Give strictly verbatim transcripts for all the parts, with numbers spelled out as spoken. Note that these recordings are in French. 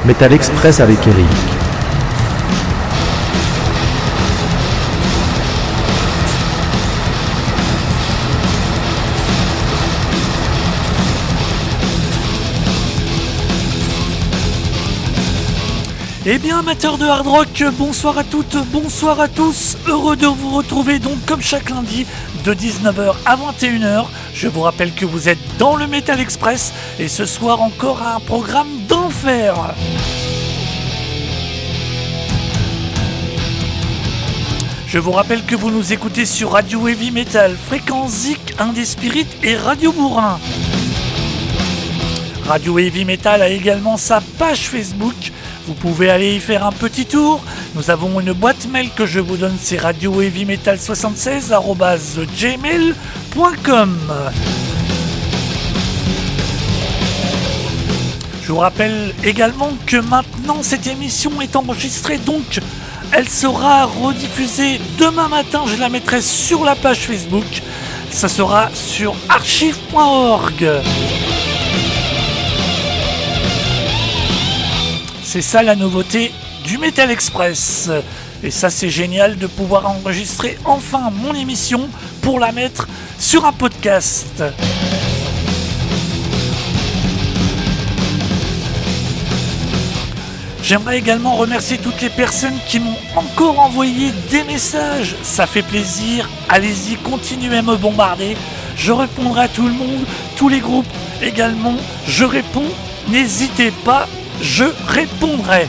Metal Express avec Eric. Eh bien, amateurs de hard rock, bonsoir à toutes, bonsoir à tous. Heureux de vous retrouver donc comme chaque lundi de dix-neuf heures à vingt et une heures. Je vous rappelle que vous êtes dans le Metal Express et ce soir encore un programme d'enfer. Je vous rappelle que vous nous écoutez sur Radio Heavy Metal, Fréquence Zik, Indé Spirit et Radio Bourrin. Radio Heavy Metal a également sa page Facebook. Vous pouvez aller y faire un petit tour. Nous avons une boîte mail que je vous donne, c'est radio heavy metal soixante-seize arobase gmail point com. Je vous rappelle également que maintenant cette émission est enregistrée, donc elle sera rediffusée demain matin. Je la mettrai sur la page Facebook. Ça sera sur archive point org. C'est ça la nouveauté du Metal Express. Et ça, c'est génial de pouvoir enregistrer enfin mon émission pour la mettre sur un podcast. J'aimerais également remercier toutes les personnes qui m'ont encore envoyé des messages. Ça fait plaisir. Allez-y, continuez à me bombarder. Je répondrai à tout le monde, tous les groupes également. Je réponds. N'hésitez pas. Je répondrai.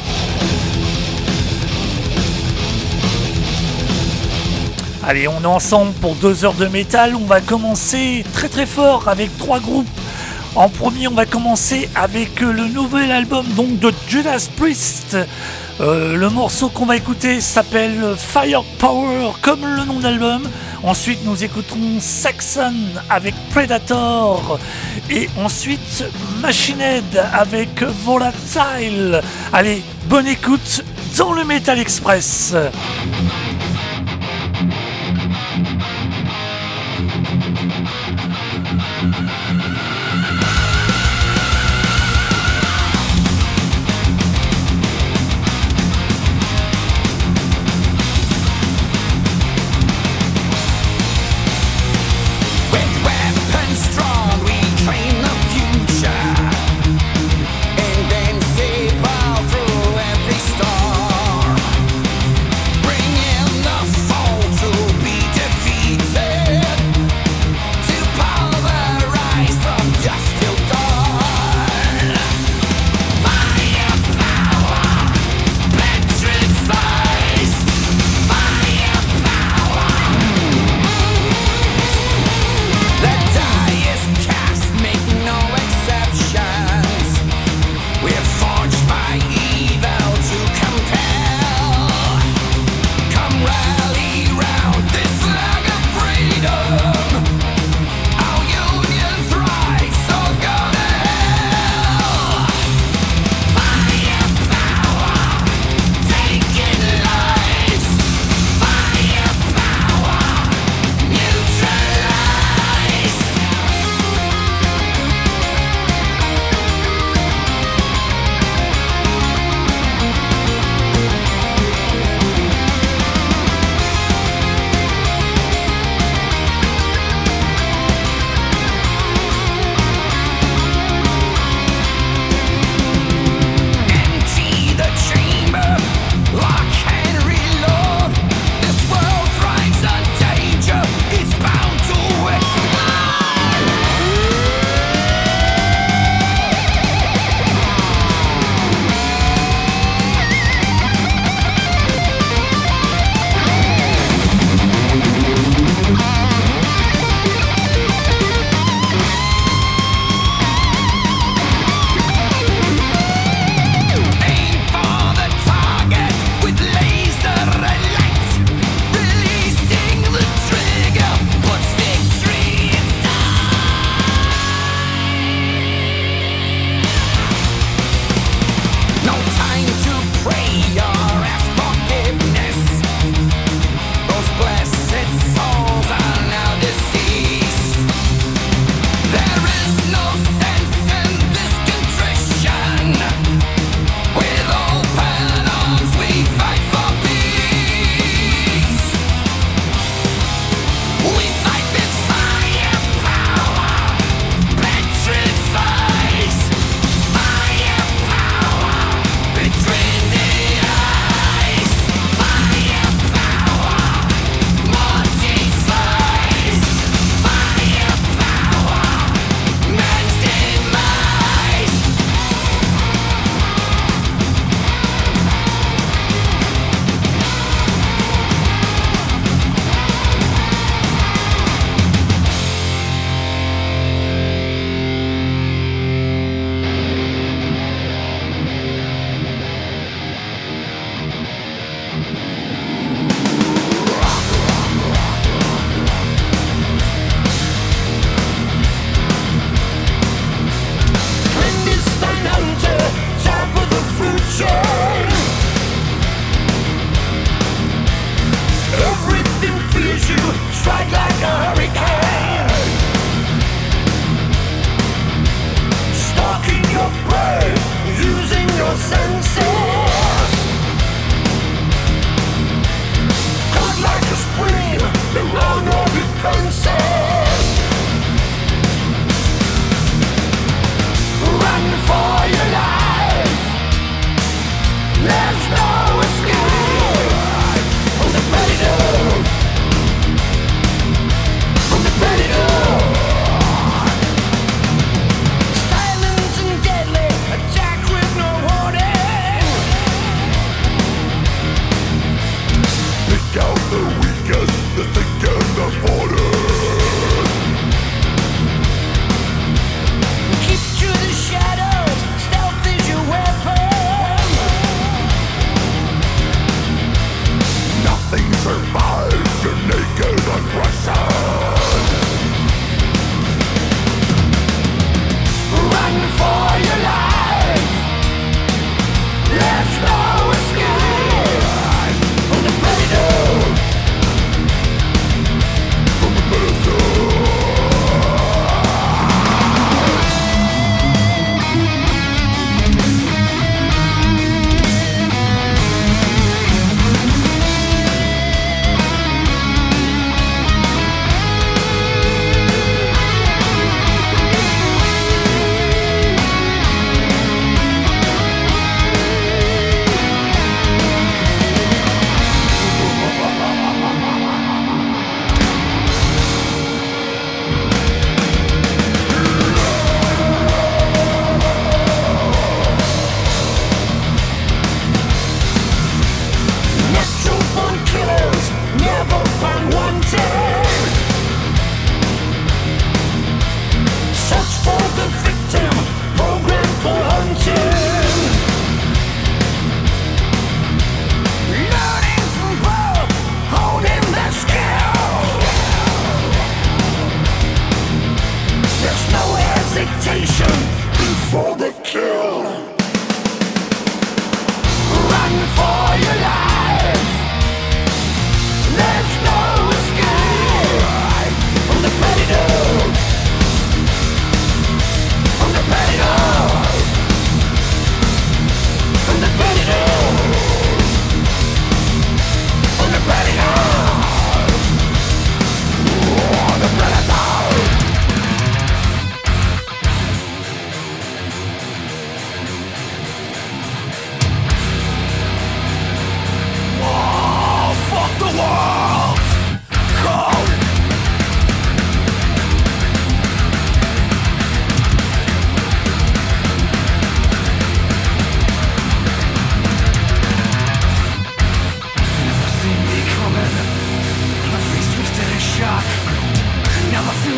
Allez, on est ensemble pour deux heures de métal. On va commencer très très fort avec trois groupes. En premier, on va commencer avec le nouvel album donc de Judas Priest. Euh, le morceau qu'on va écouter s'appelle Firepower, comme le nom de l'album. Ensuite, nous écouterons Saxon avec Predator. Et ensuite, Machine Head avec Volatile. Allez, bonne écoute dans le Metal Express. Rise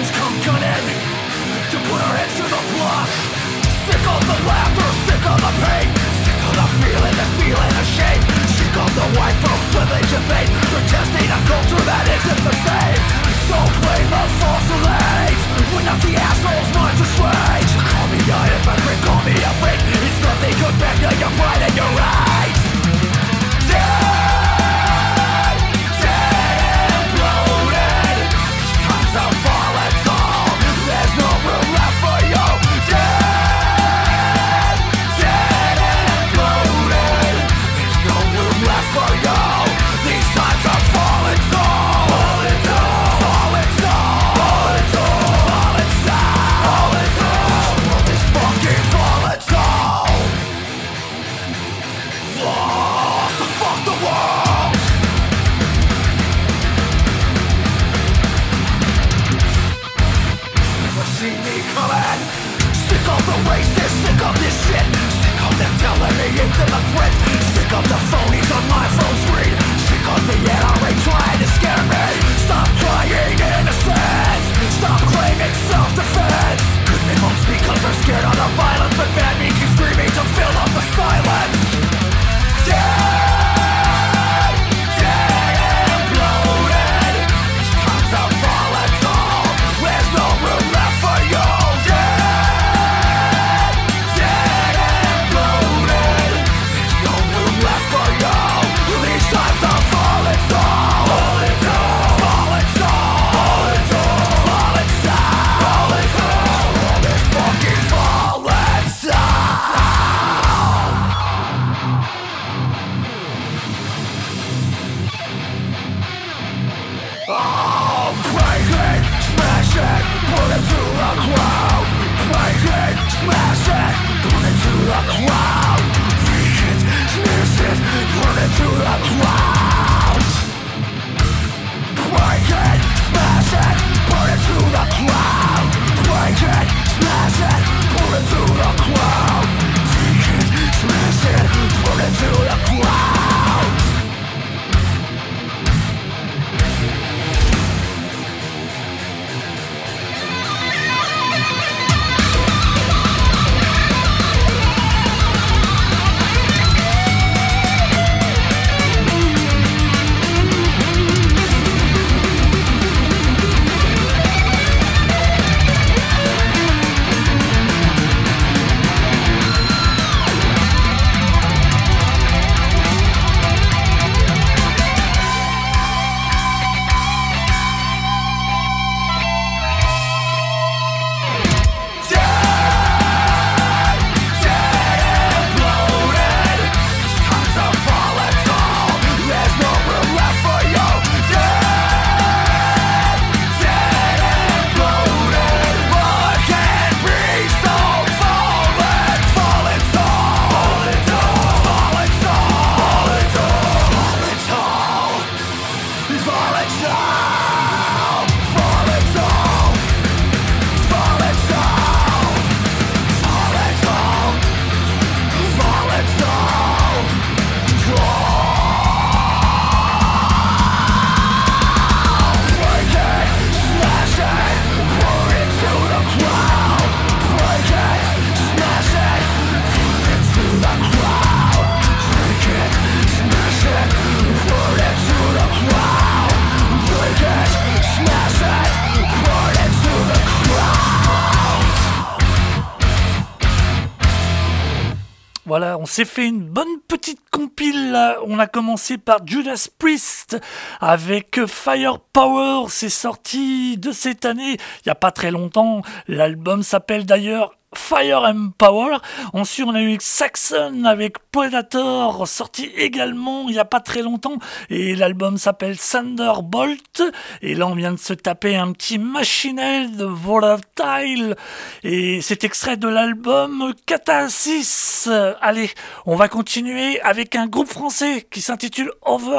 Voilà, on s'est fait une bonne petite compile là. On a commencé par Judas Priest avec Firepower, c'est sorti de cette année, il n'y a pas très longtemps. L'album s'appelle d'ailleurs Fire and Power. Ensuite, on a eu Saxon avec Predator, sorti également il n'y a pas très longtemps. Et l'album s'appelle Thunderbolt. Et là, on vient de se taper un petit Machine Head Volatile. Et c'est extrait de l'album Catharsis. Allez, on va continuer avec un groupe français qui s'intitule Over...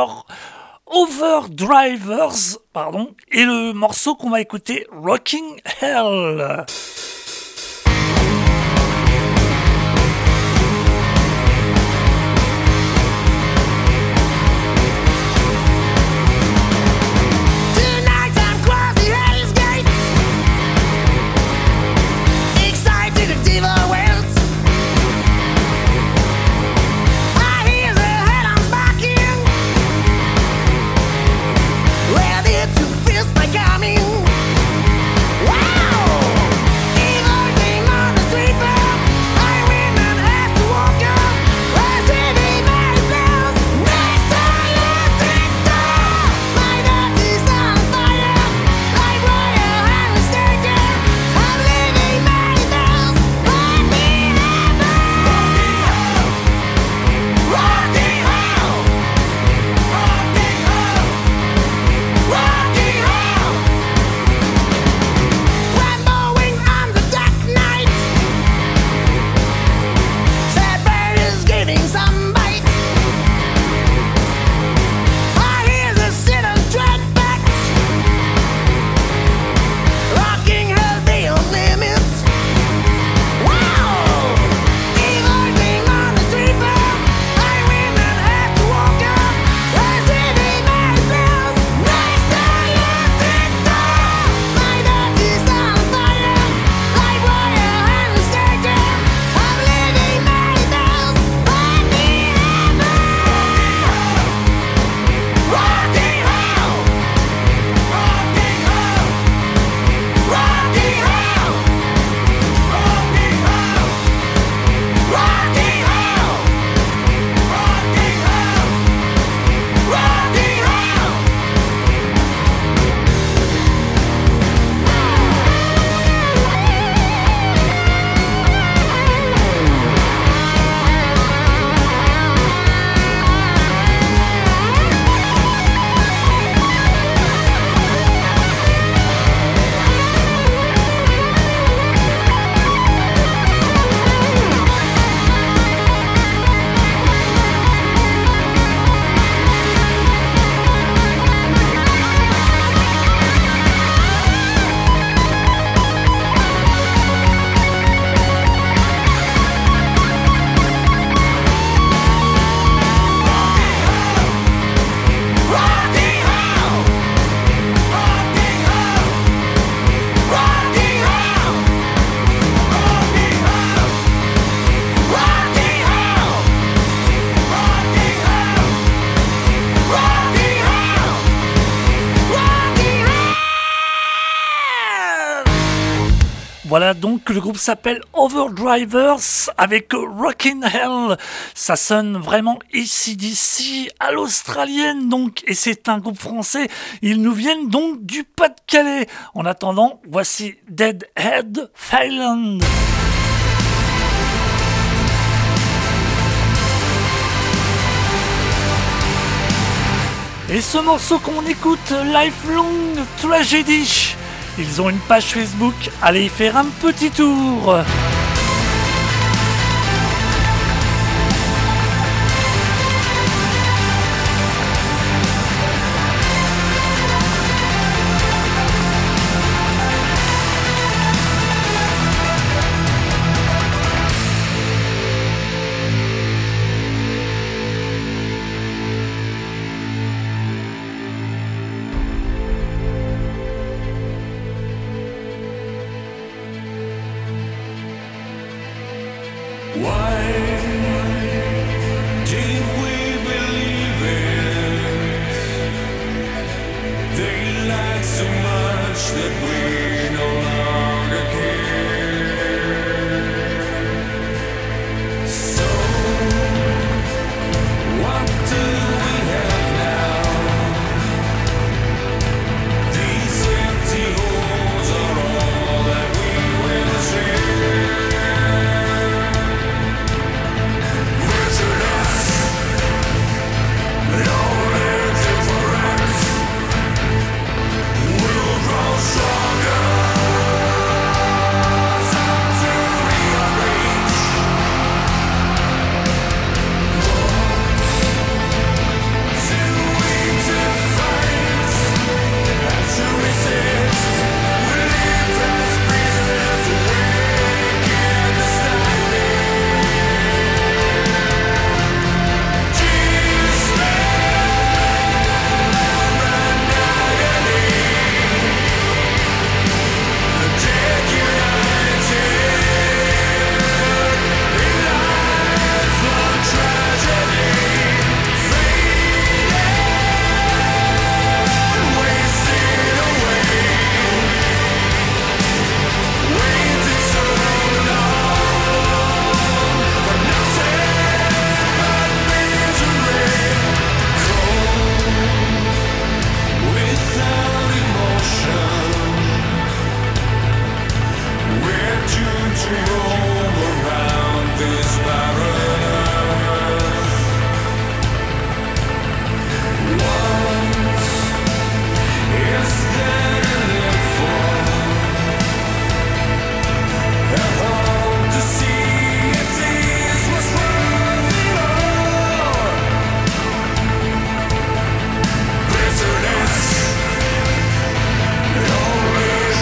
Overdrivers. Pardon. Et le morceau qu'on va écouter, Rocking Hell. Tonight I'm crossing Hell's Gates. Voilà donc le groupe s'appelle Overdrivers avec Rockin' Hell. Ça sonne vraiment A C/D C à l'australienne donc, et c'est un groupe français. Ils nous viennent donc du Pas-de-Calais. En attendant, voici Deadhead Thailand. Et ce morceau qu'on écoute, Lifelong Tragedy. Ils ont une page Facebook, allez y faire un petit tour.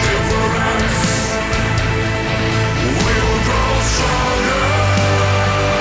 Stronger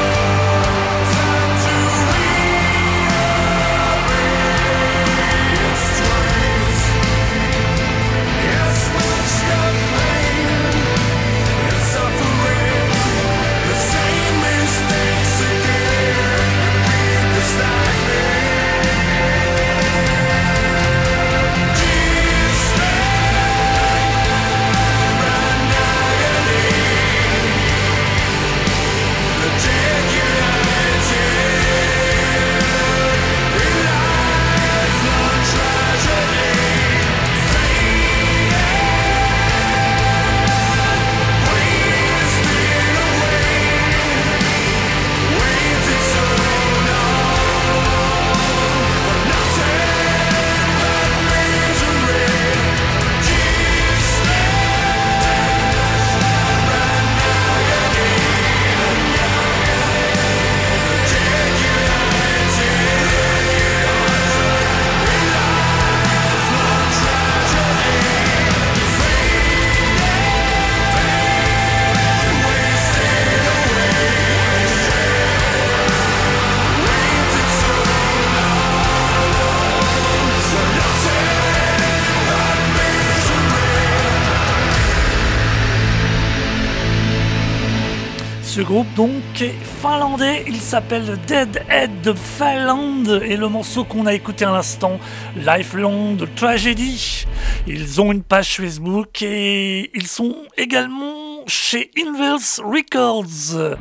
ce groupe donc est finlandais, il s'appelle Deadhead de Finland et le morceau qu'on a écouté à l'instant, Lifelong Tragedy. Ils ont une page Facebook et ils sont également chez Inverse Records.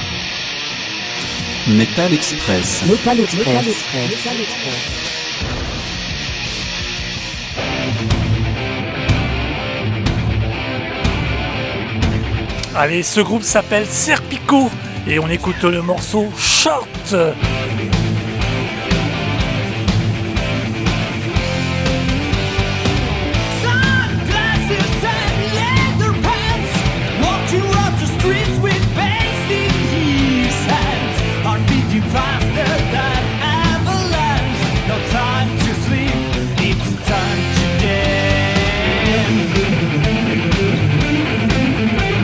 Metal Express. Metal Express. Metal Express. Metal Express. Allez, ce groupe s'appelle Serpico et on écoute le morceau Short.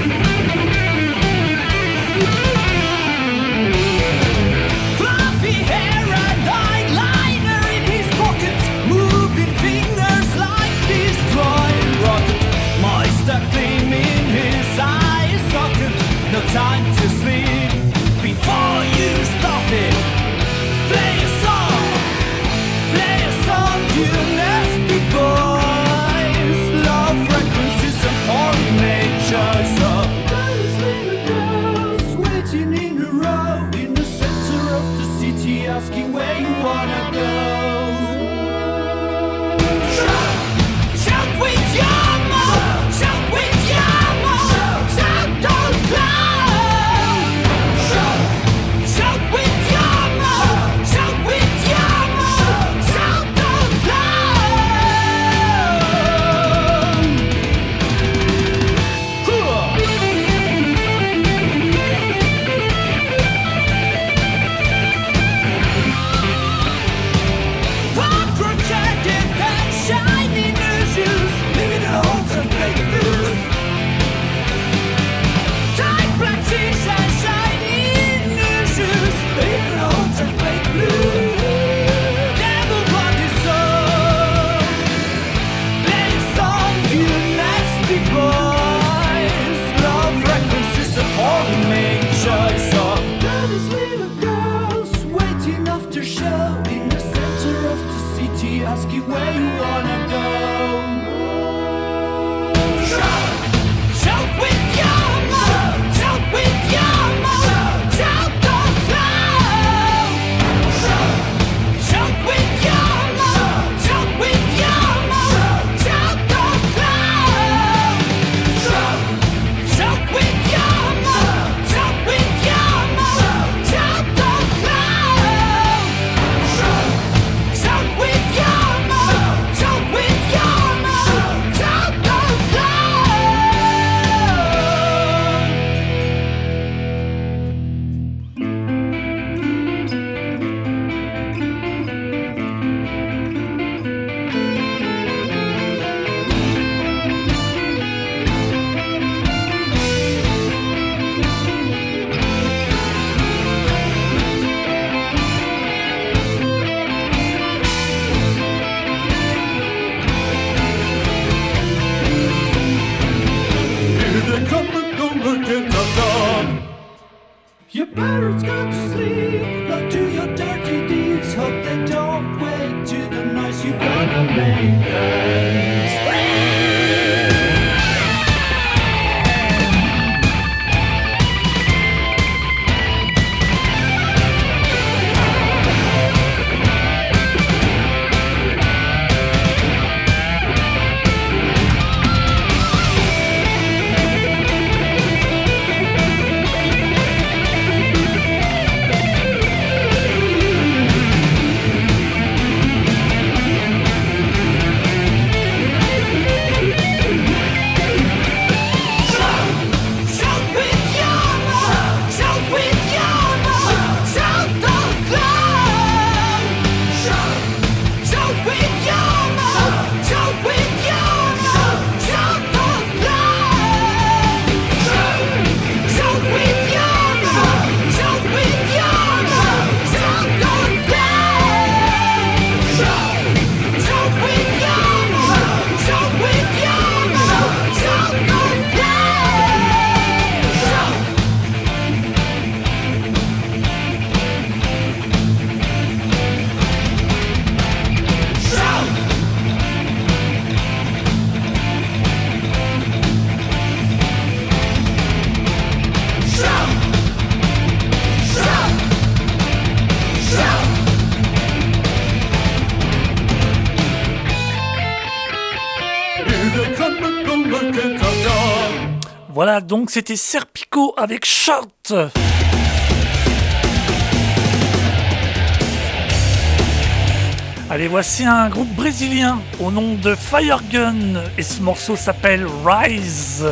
Fluffy Voilà, donc c'était Serpico avec Short. Allez, voici un groupe brésilien au nom de Firegun et ce morceau s'appelle Rise.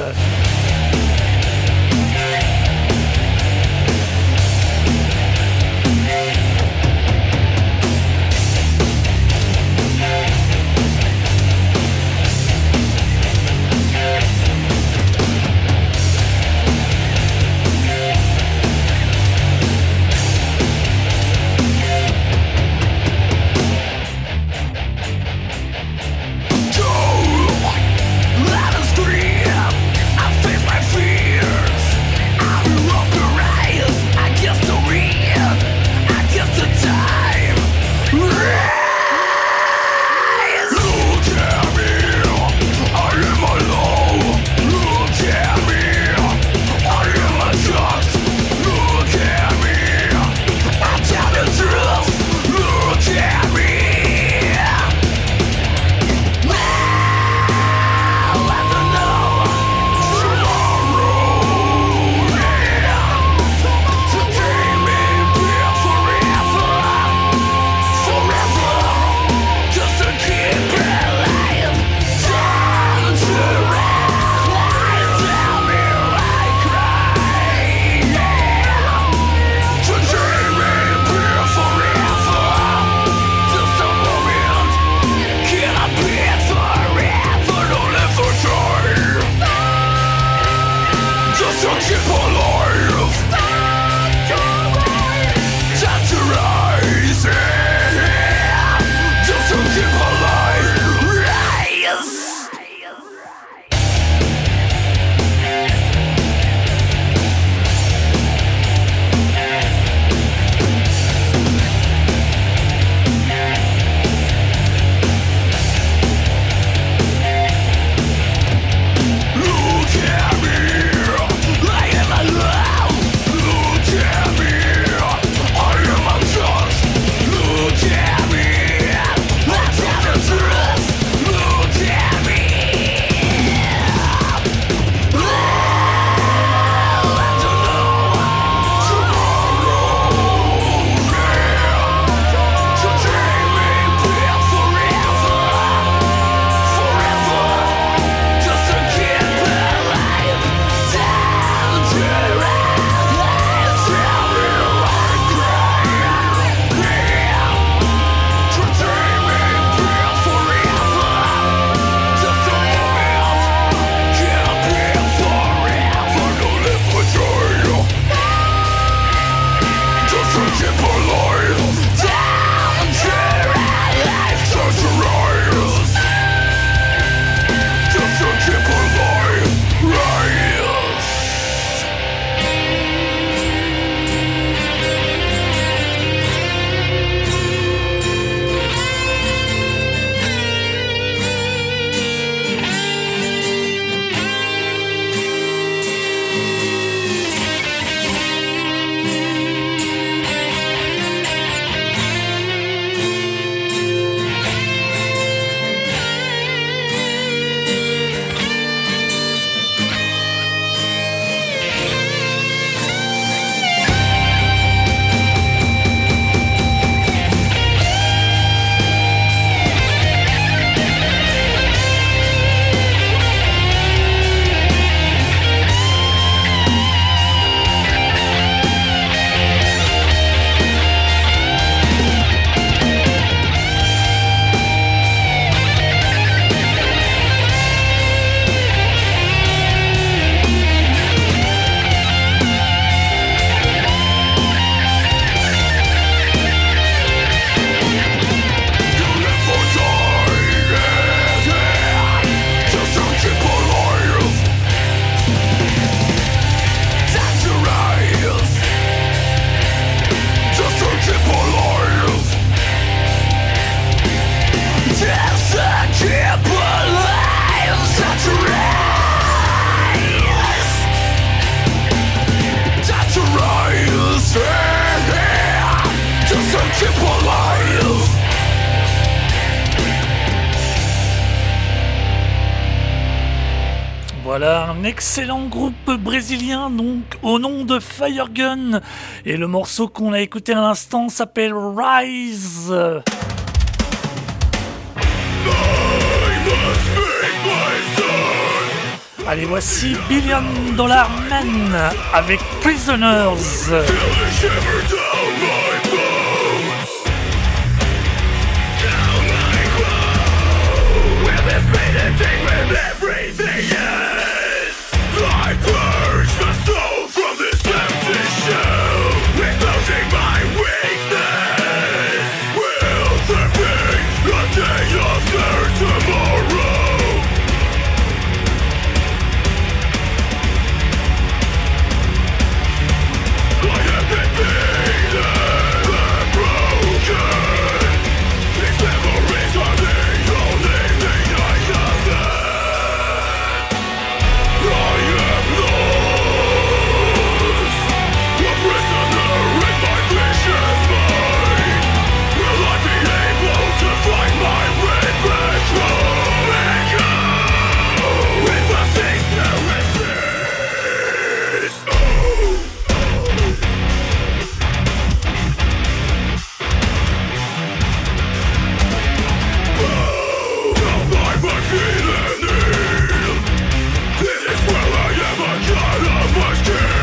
Let us dream. I Voilà, un excellent groupe brésilien, donc au nom de Firegun. Et le morceau qu'on a écouté à l'instant s'appelle Rise. Allez, voici Billion Dollar Man avec Prisoners. I purge the soul from this empty shell, exposing my weakness. Will there be a day of their tomorrow? I have been beaten and broken. These memories are the only thing I have left. I am lost, a prisoner in my vicious mind. Will I be able to find my way back home and go if I cease to resist? Oh. Oh, now I'm feeling ill. This is where I am a god of my skin.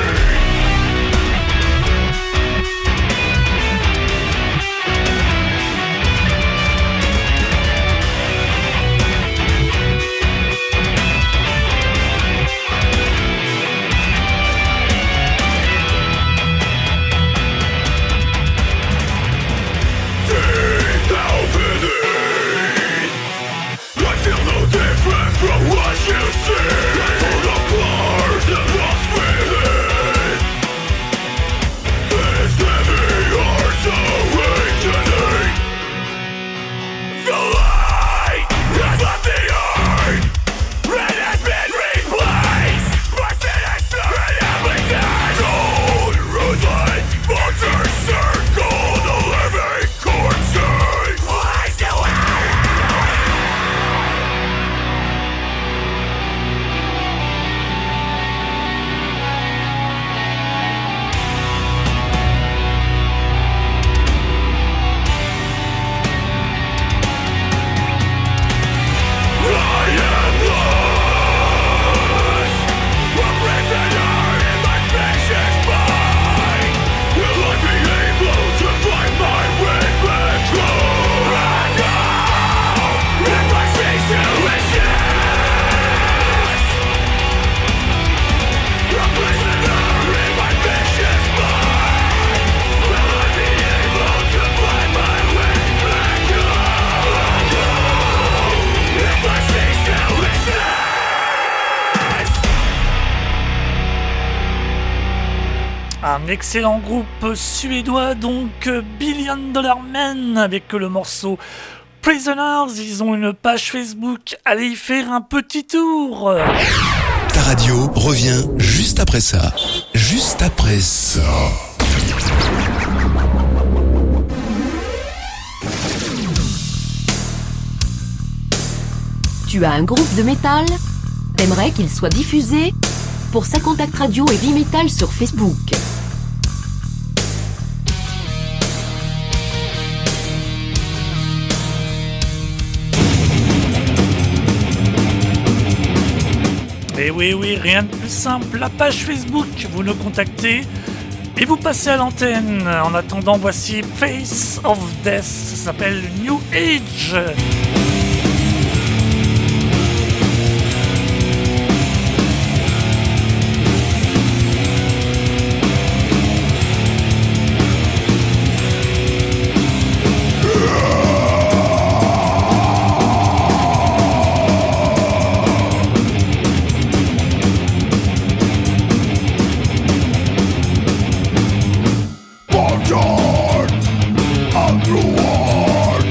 Deep down beneath, I feel no different from what you see. I fall apart and lost within. This heavy heart's awakening. The light has left the earth. It has been replaced by sinister and everything. Cold, ruthless, vultures circle the living corpses. I still I am lost, a prisoner in my vicious mind. Will I be able to find my way back home? And now, if I cease to resist, a prisoner in my vicious mind. Will I be able to find my way back home? If I cease to resist. Un excellent groupe suédois, donc Billion Dollar Man, avec le morceau Prisoners. Ils ont une page Facebook, allez y faire un petit tour. Ta radio revient juste après ça. Juste après ça. Tu as un groupe de métal? T'aimerais qu'il soit diffusé? Pour ça, contacte Radio Heavy Metal sur Facebook. Et oui, oui, rien de plus simple. La page Facebook, vous nous contactez et vous passez à l'antenne. En attendant, voici Face of Death, ça s'appelle New Age. Forget and reward.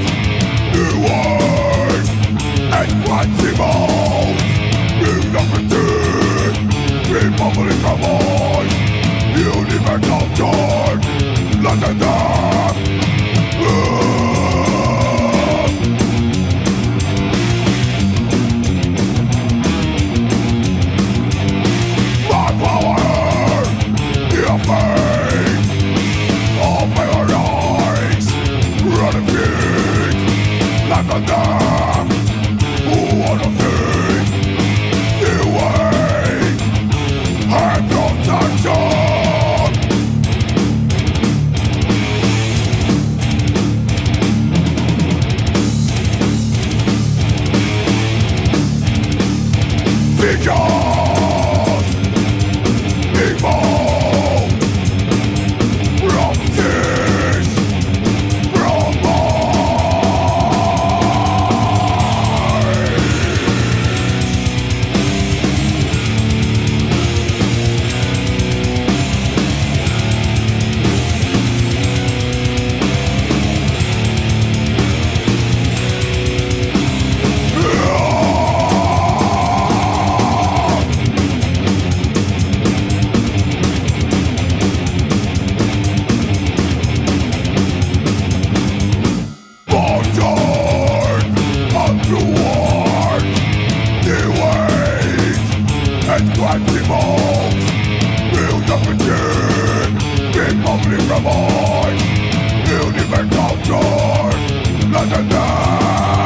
and twenty volts. Build up again, keep public voice. Universe outdoors, not enough.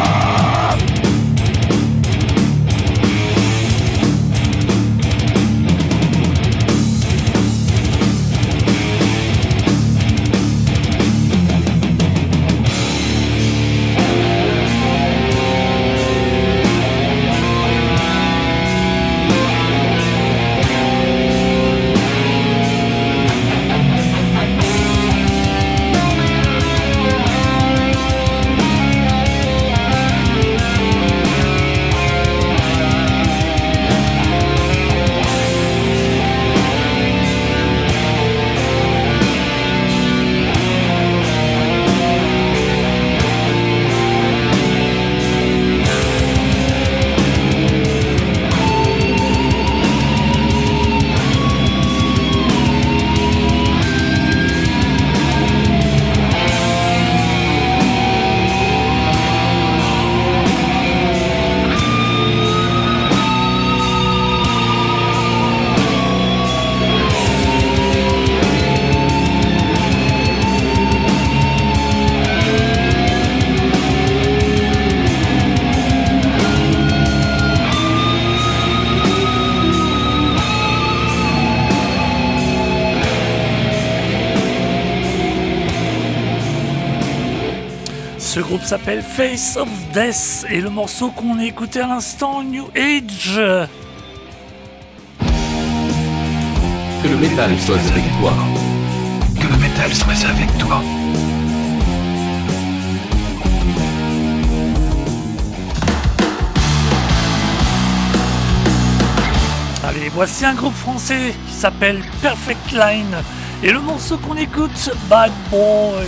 Ce groupe s'appelle Face of Death et le morceau qu'on a écouté à l'instant, New Age. Que le métal soit avec toi. Que le métal soit avec toi. Allez, voici un groupe français qui s'appelle Perfect Line et le morceau qu'on écoute, Bad Boy.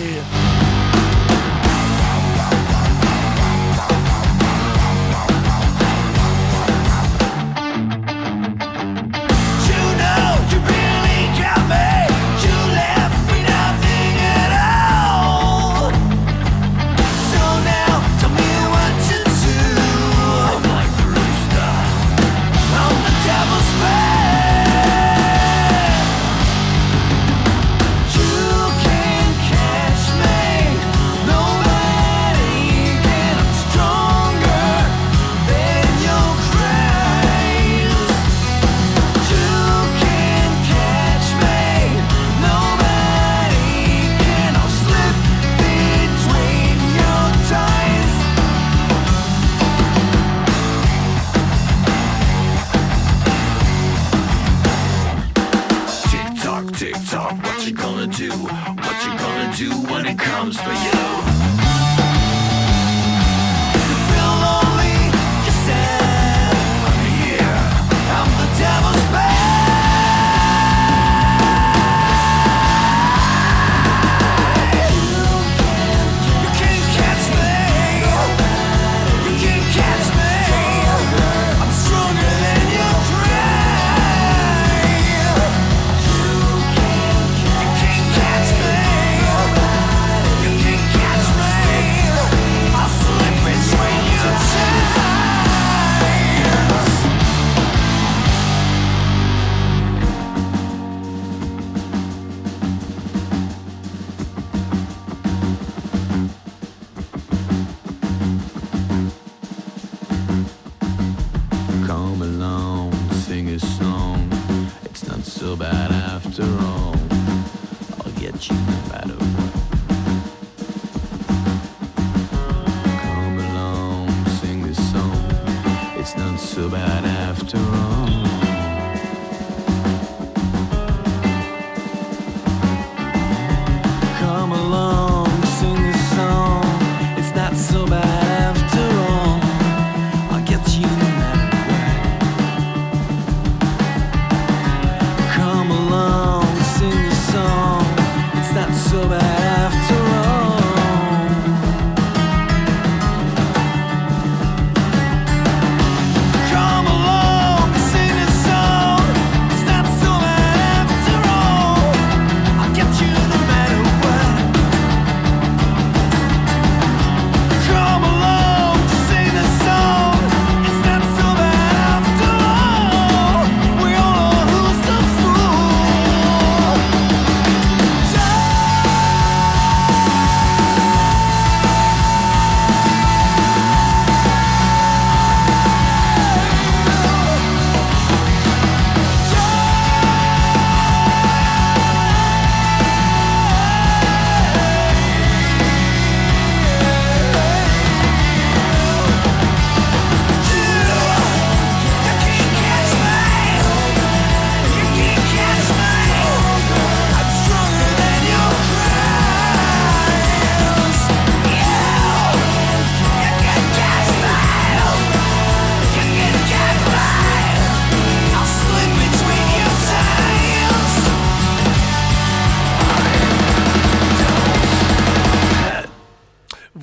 So bad.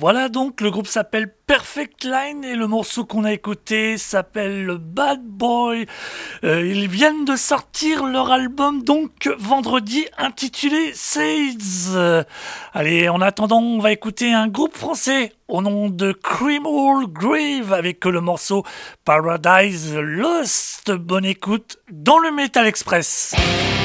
Voilà donc, le groupe s'appelle Perfect Line et le morceau qu'on a écouté s'appelle Bad Boy. Euh, ils viennent de sortir leur album donc vendredi intitulé Seeds. Euh, allez, en attendant, on va écouter un groupe français au nom de Criminal Grave avec le morceau Paradise Lost. Bonne écoute dans le Metal Express.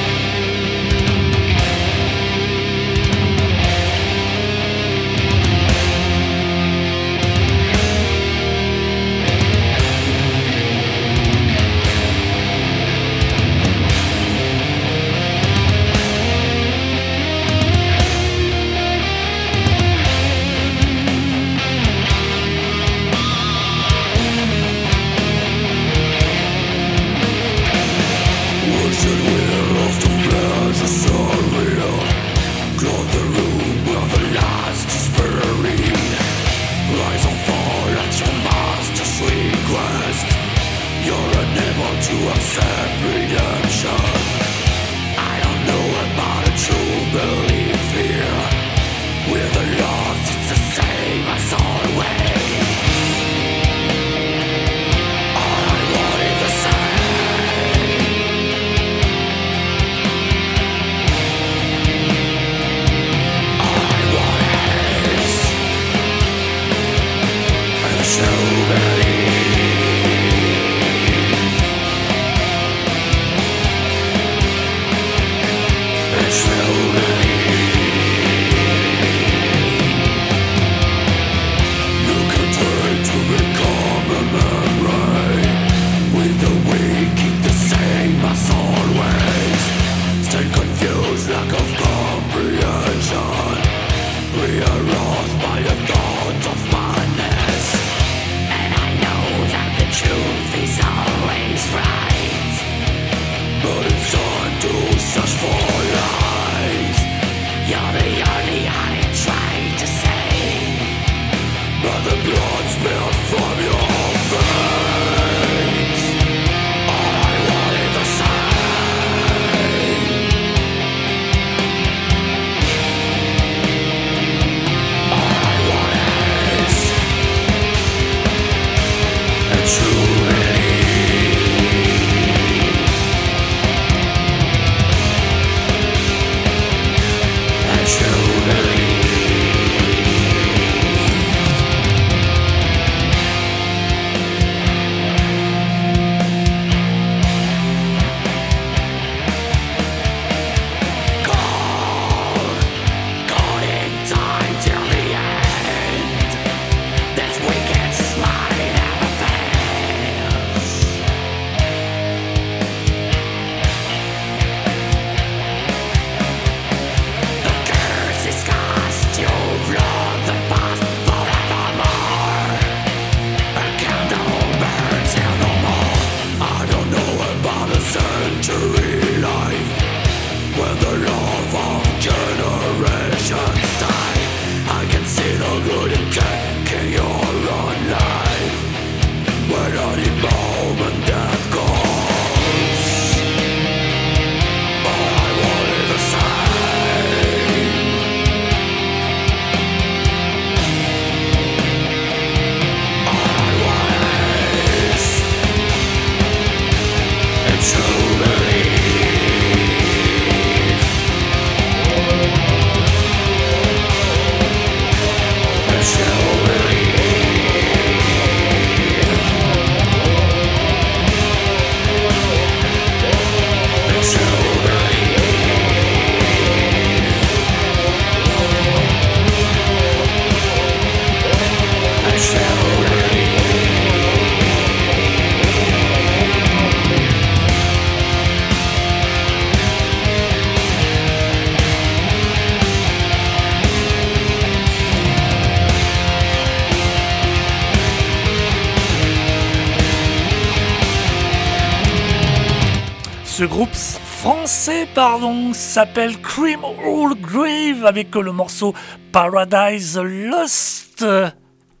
Ce groupe français, pardon, s'appelle Criminal Grave avec le morceau Paradise Lost. Que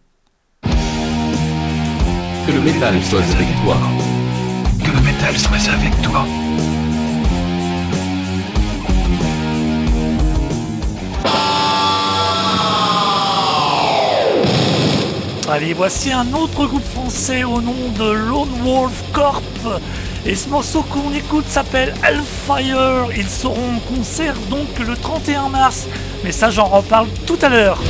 le métal soit avec toi. Que le métal soit avec toi. Allez, voici un autre groupe français au nom de Lone Wolf Corp. Et ce morceau qu'on écoute s'appelle Hellfire. Ils seront en concert donc le trente et un mars. Mais ça, j'en reparle tout à l'heure.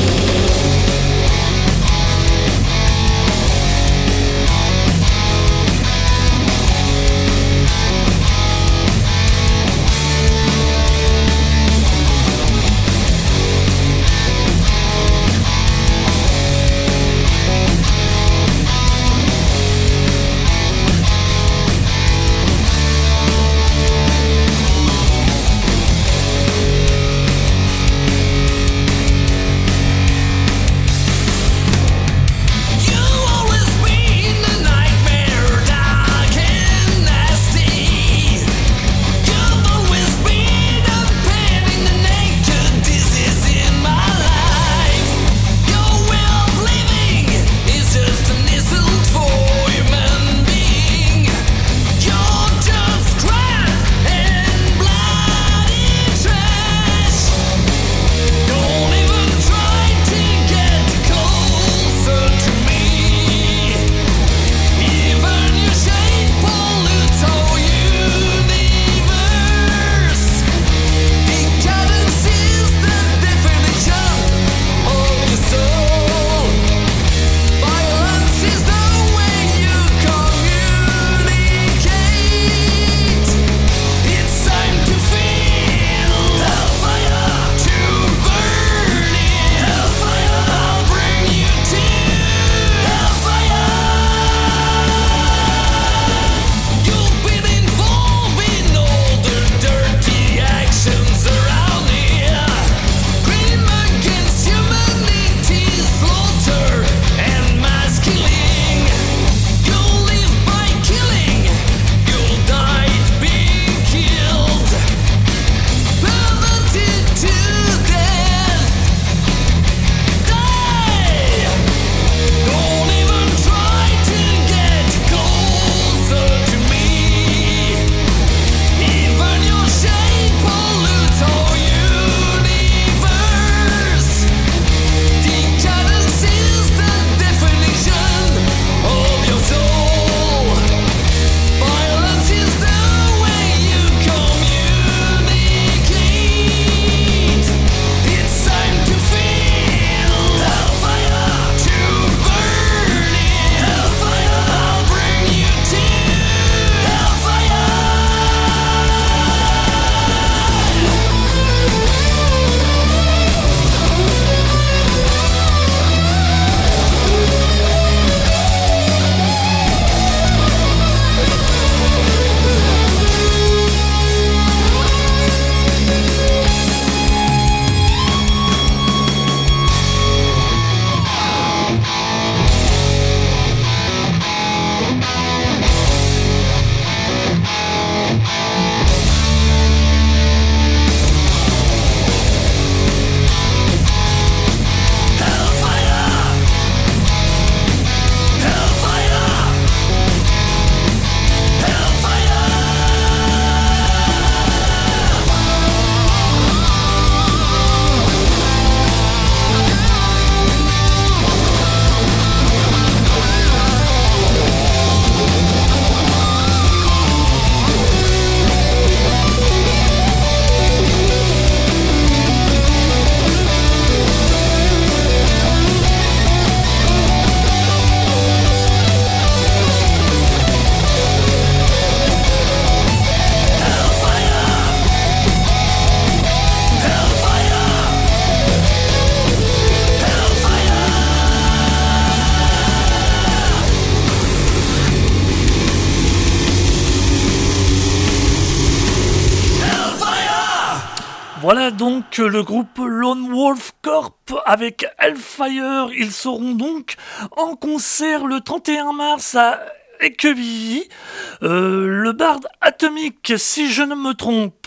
Voilà donc le groupe Lone Wolf Corp avec Hellfire. Ils seront donc en concert le trente et un mars à Équevilly, euh, le Bard Atomique, si je ne me trompe.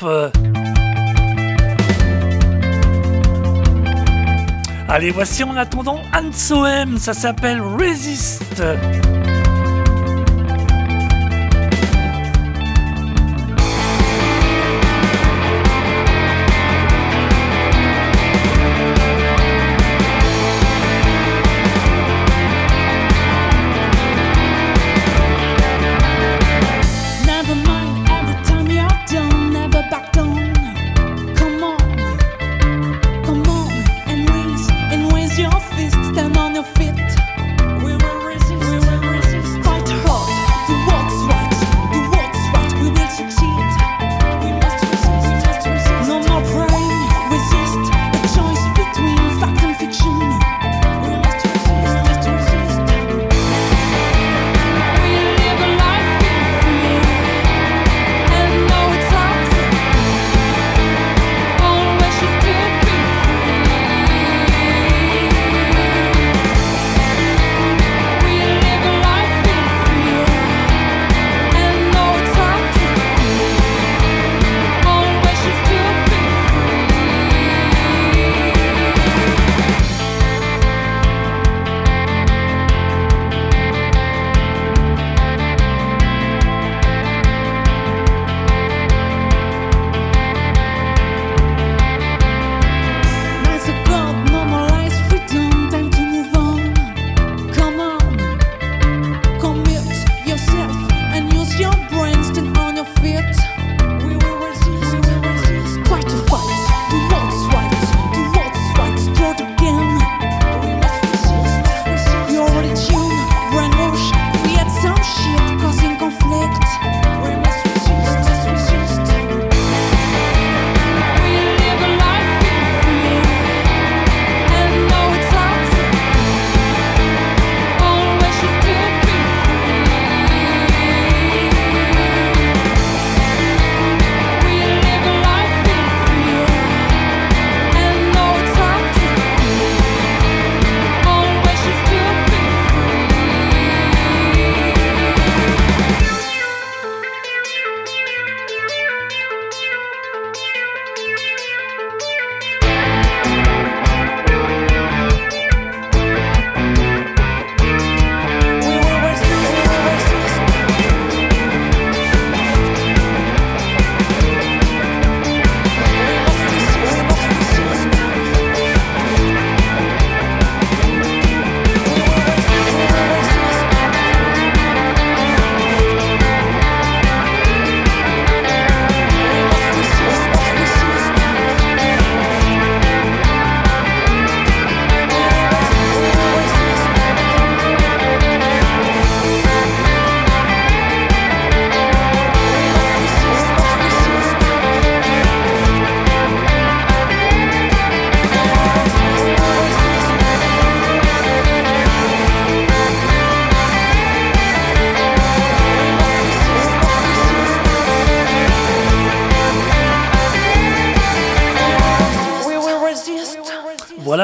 Allez, voici en attendant Ansoem, ça s'appelle Resist.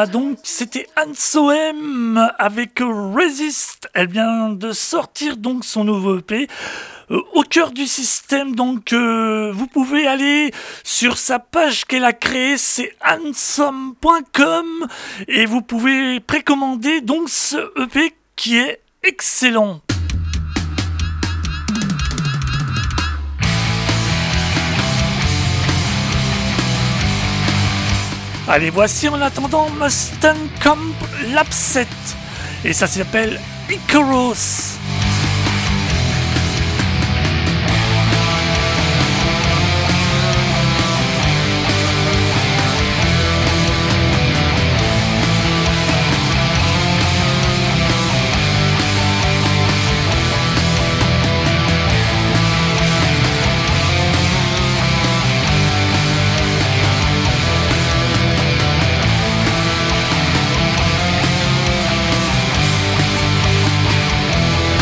Voilà, donc c'était Ansoem avec Resist. Elle vient de sortir donc son nouveau E P. Euh, au cœur du système, donc euh, vous pouvez aller sur sa page qu'elle a créée, c'est ansom point com, et vous pouvez précommander donc ce E P qui est excellent. Allez, voici en attendant Mustang Camp Lapset, et ça s'appelle Icarus. We'll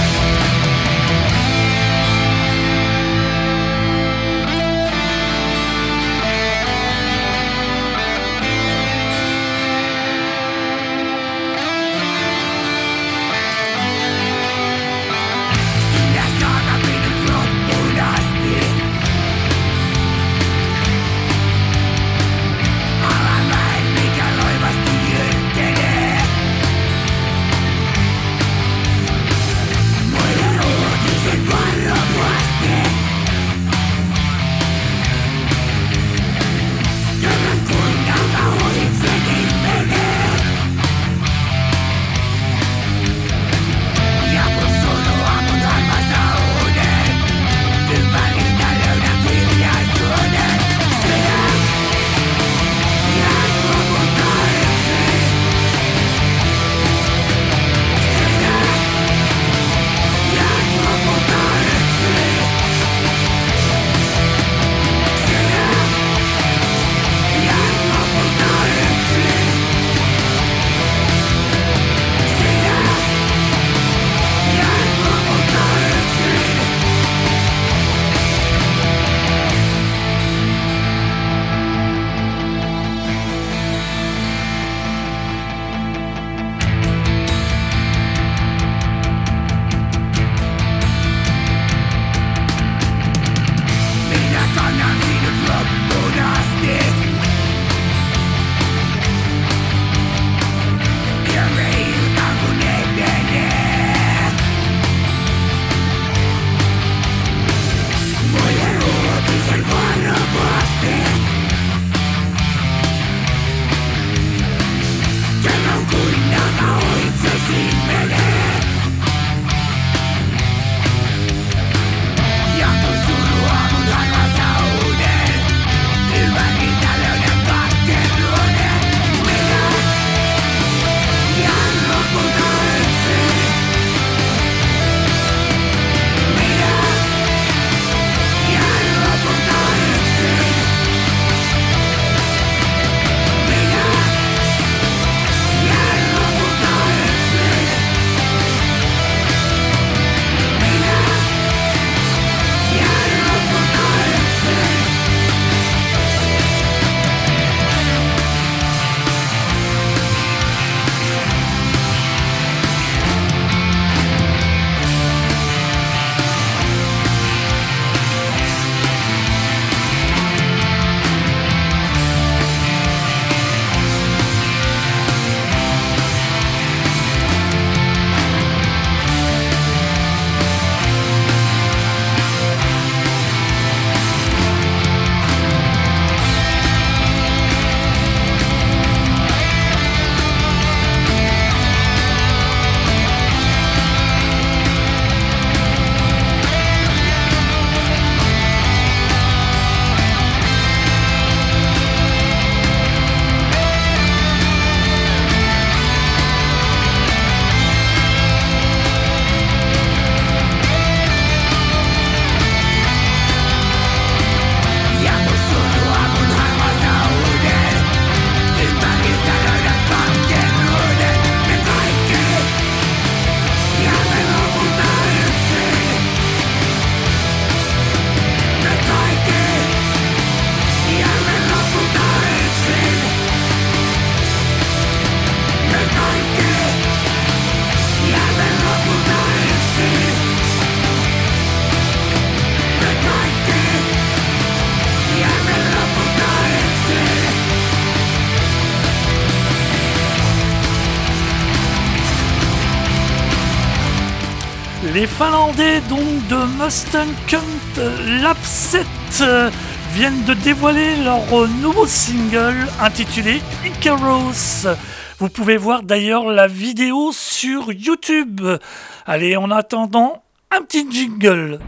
Les Finlandais donc de Mustang Count Lab sept euh, viennent de dévoiler leur euh, nouveau single intitulé Icaros. Vous pouvez voir d'ailleurs la vidéo sur YouTube. Allez, en attendant, un petit jingle.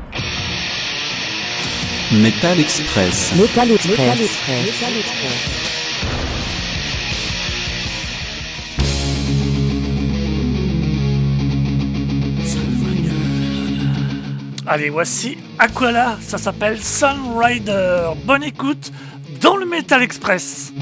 Metal Express. Metal Express. Metal Express. Metal Express. Allez, voici Aquala, ça s'appelle Sunrider. Bonne écoute dans le Metal Express.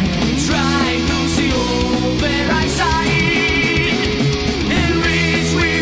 Try to see over our side and reach.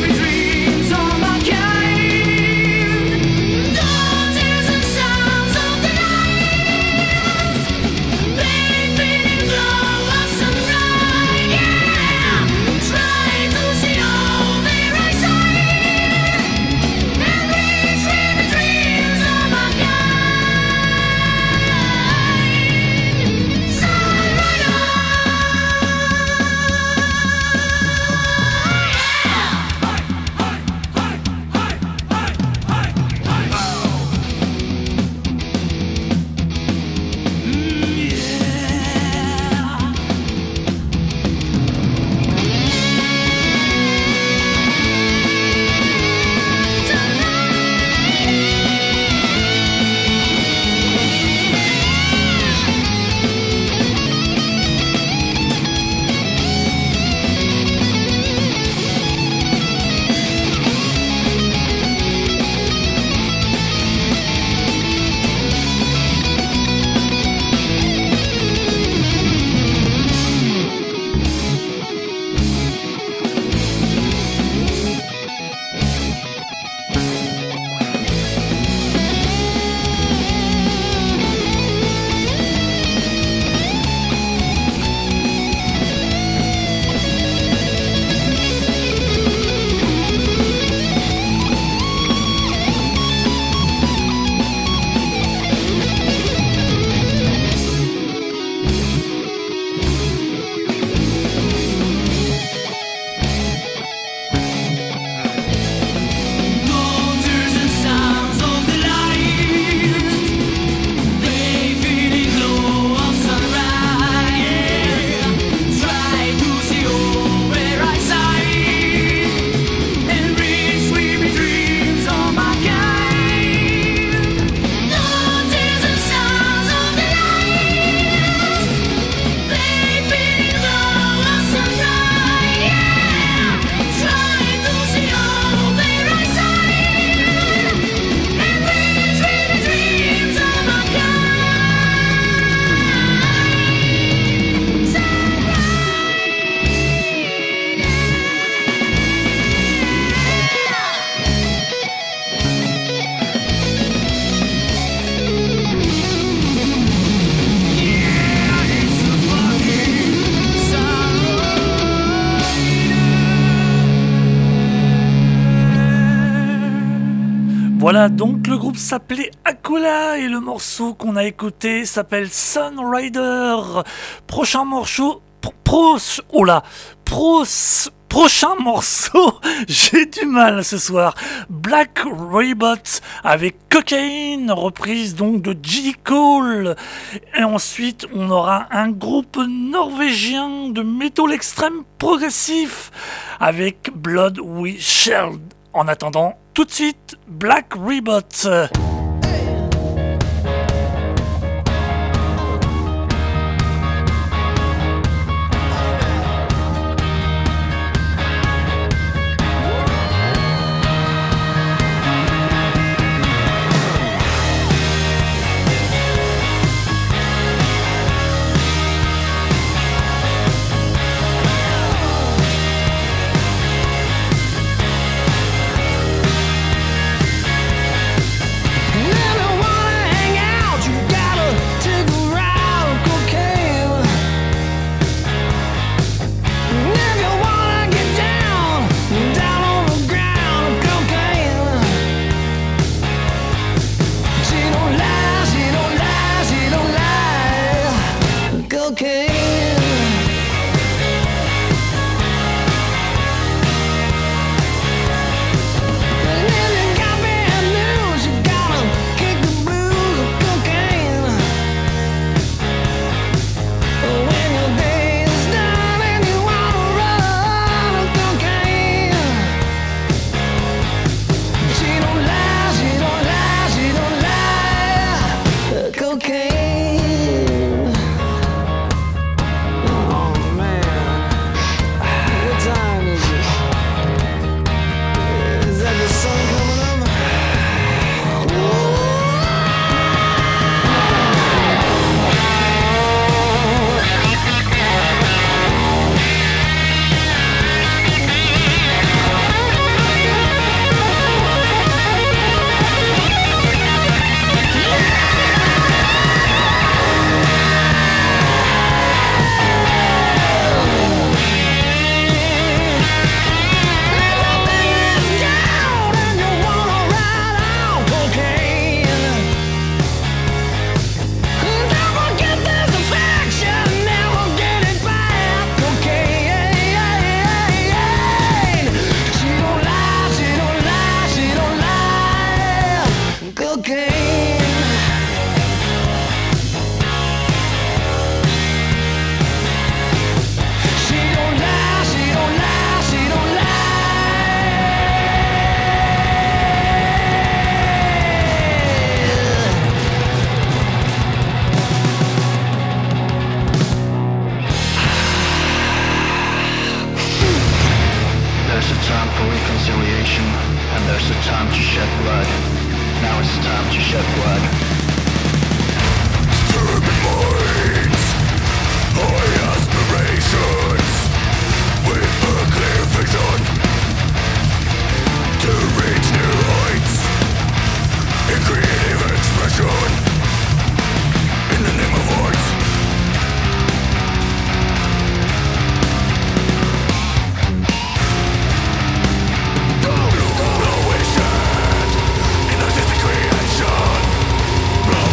Voilà, donc le groupe s'appelait Aquila et le morceau qu'on a écouté s'appelle Sun Rider. Prochain morceau, pro, oh là, pros, prochain morceau, j'ai du mal ce soir. Black Robot avec Cocaine, reprise donc de J. Cole. Et ensuite, on aura un groupe norvégien de métal extrême progressif avec Blood We Shall. En attendant, tout de suite, Black Robot.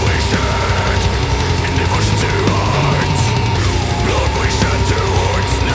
Blood we shed to heights.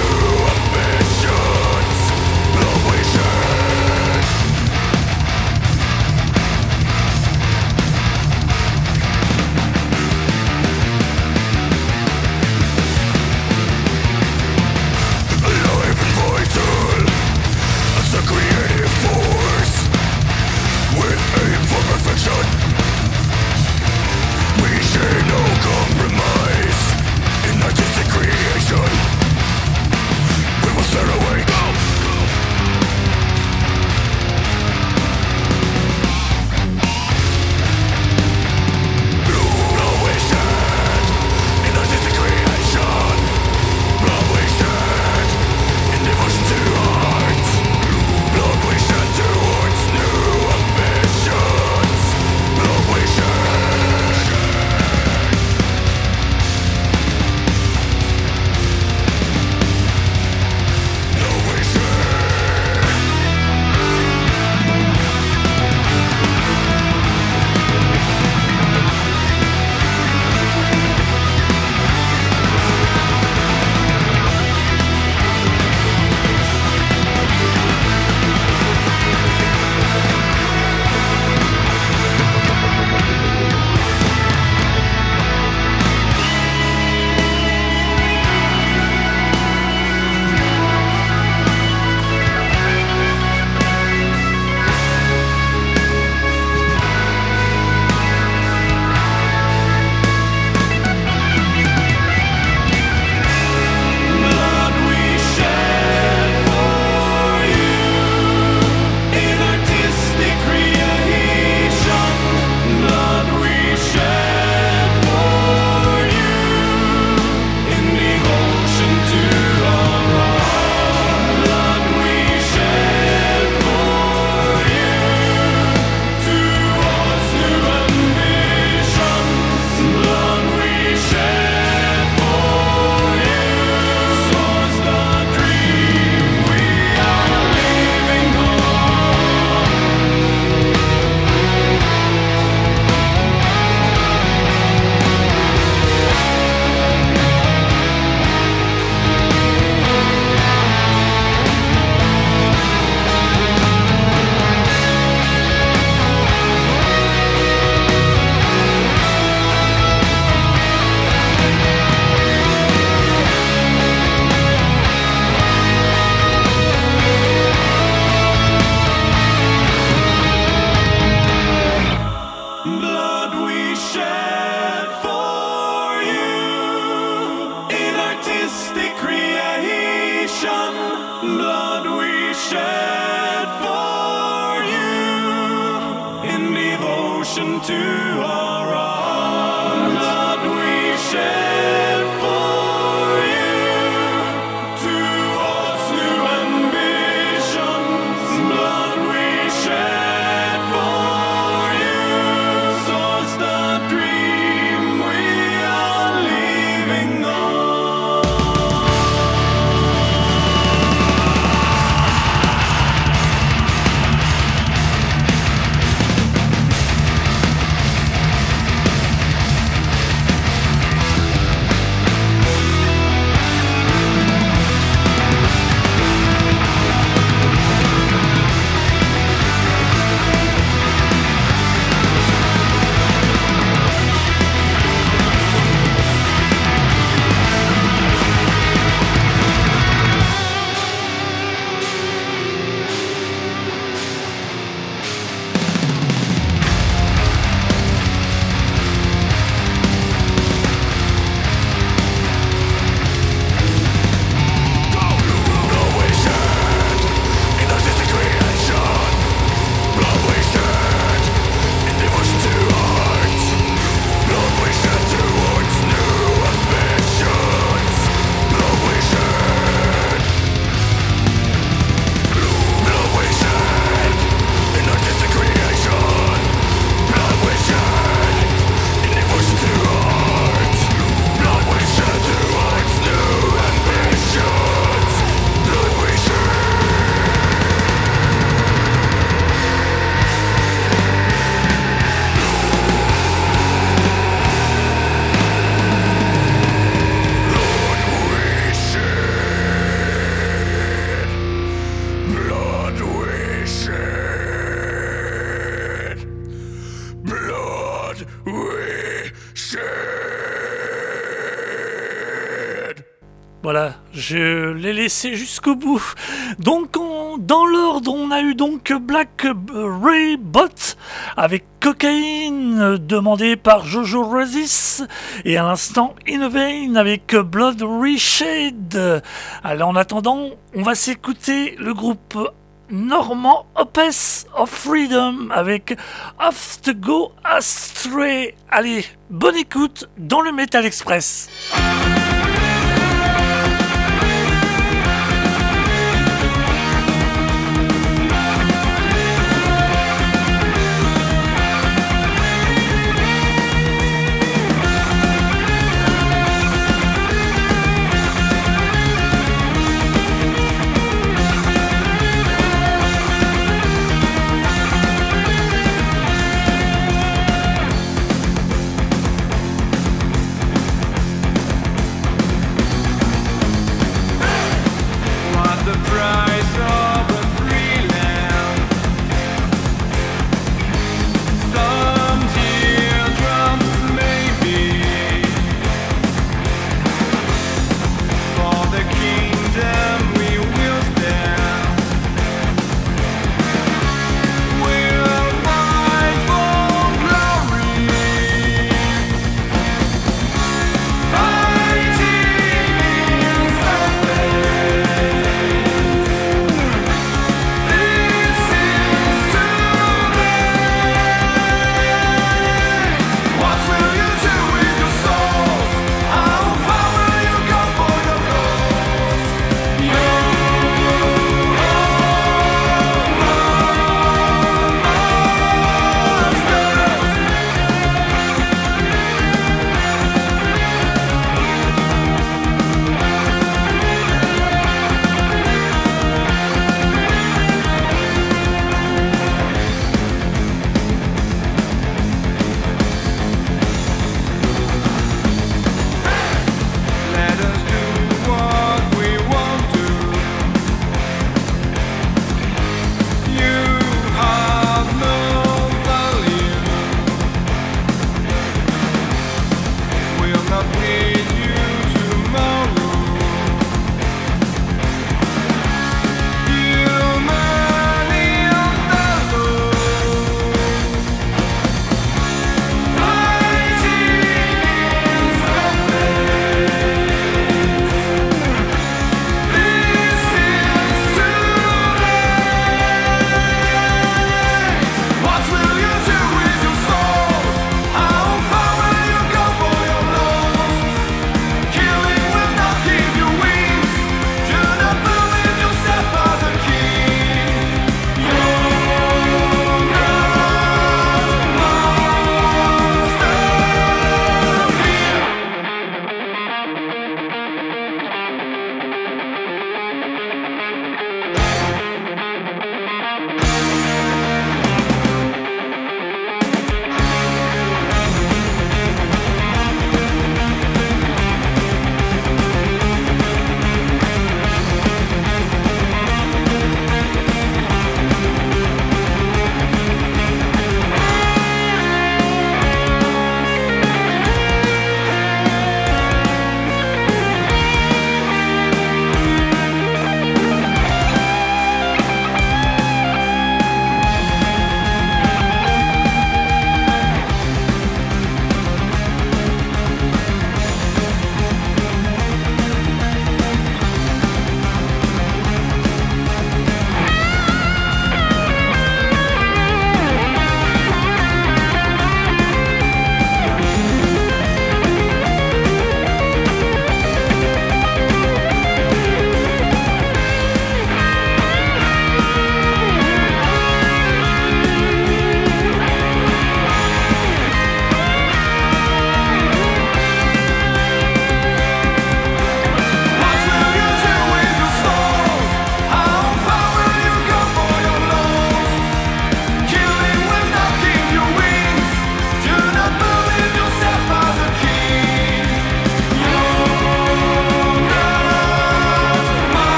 Voilà, je l'ai laissé jusqu'au bout. Donc, on, dans l'ordre, on a eu donc Black Ray Bot avec Cocaine, demandé par Jojo Razis, et à l'instant In Vain avec Blood Reshade. Alors, en attendant, on va s'écouter le groupe normand Opus of Freedom avec Off to Go Astray. Allez, bonne écoute dans le Metal Express.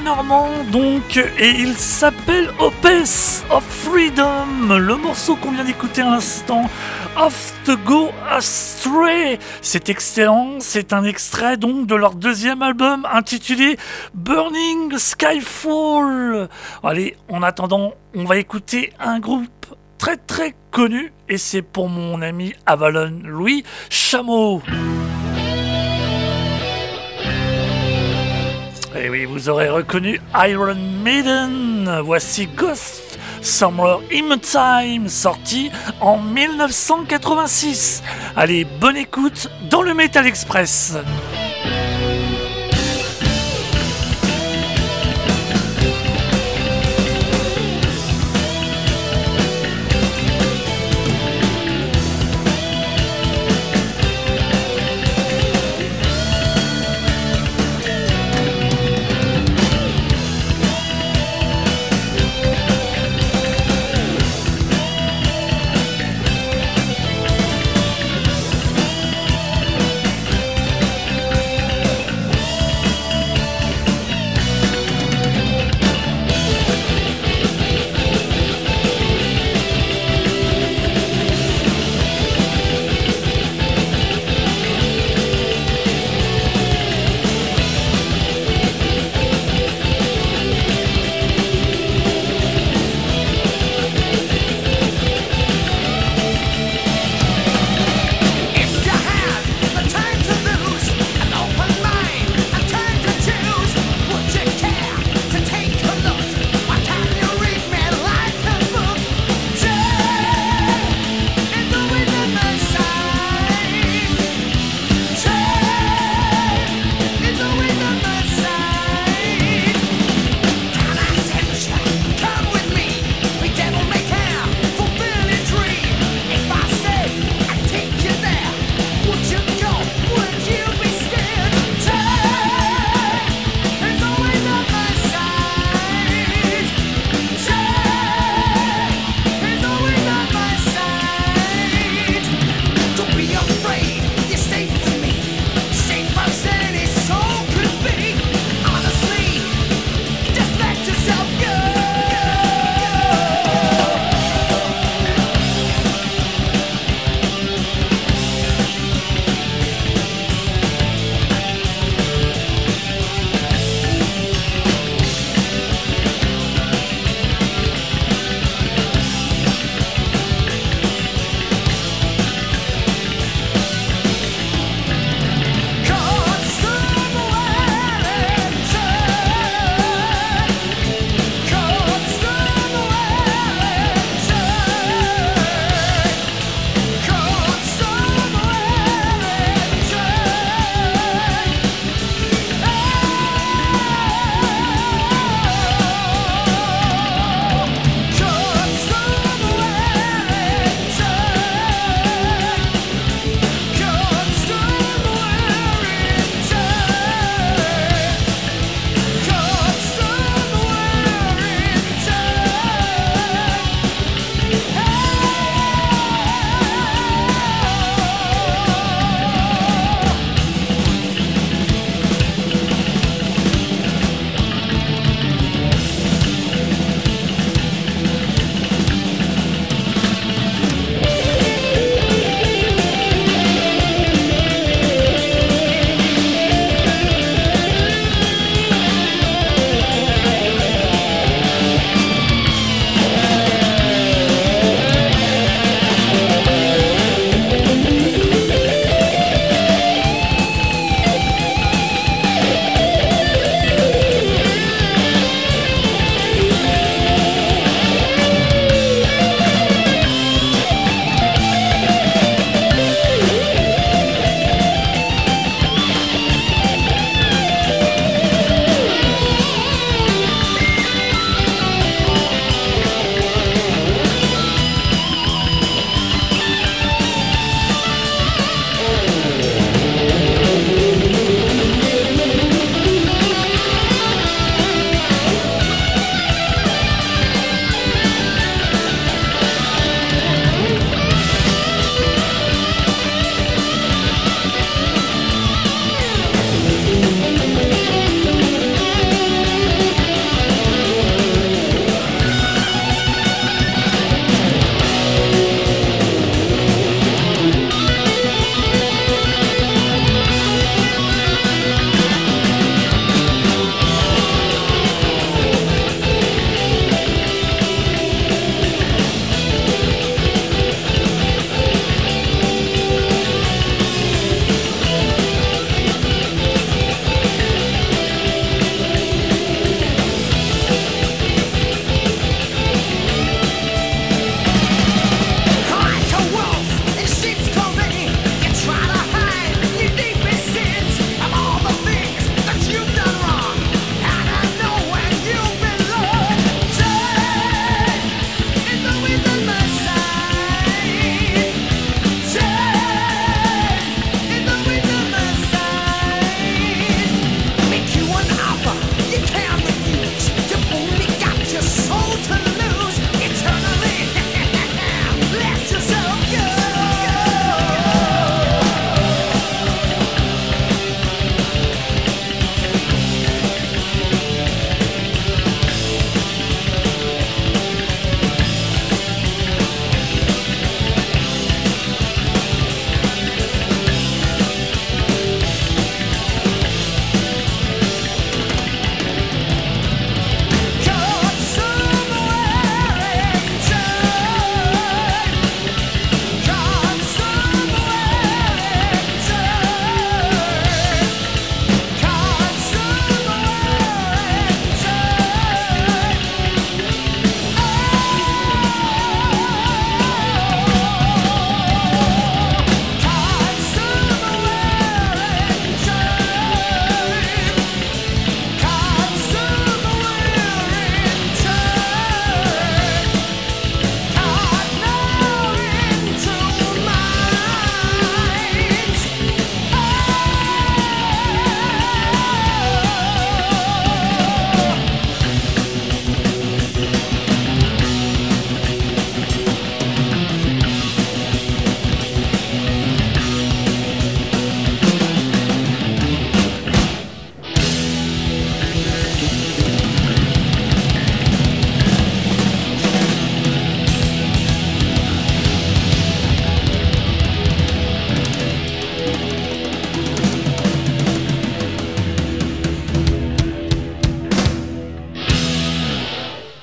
normand donc, et il s'appelle Opus of Freedom. Le morceau qu'on vient d'écouter à l'instant, Off to Go Astray, c'est excellent. C'est un extrait donc de leur deuxième album intitulé Burning Skyfall. Allez, en attendant, on va écouter un groupe très très connu, et c'est pour mon ami Avalon Louis Chameau. Et oui, vous aurez reconnu Iron Maiden. Voici Ghost Somewhere in Time, sorti en dix-neuf cent quatre-vingt-six. Allez, bonne écoute dans le Metal Express.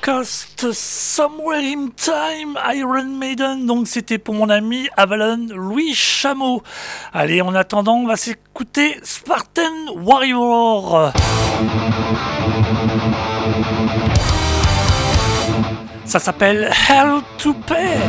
Holocaust, Somewhere in Time, Iron Maiden. Donc c'était pour mon ami Avalon Louis Chameau. Allez, en attendant, on va s'écouter Spartan Warrior. Ça s'appelle Hell to Pay.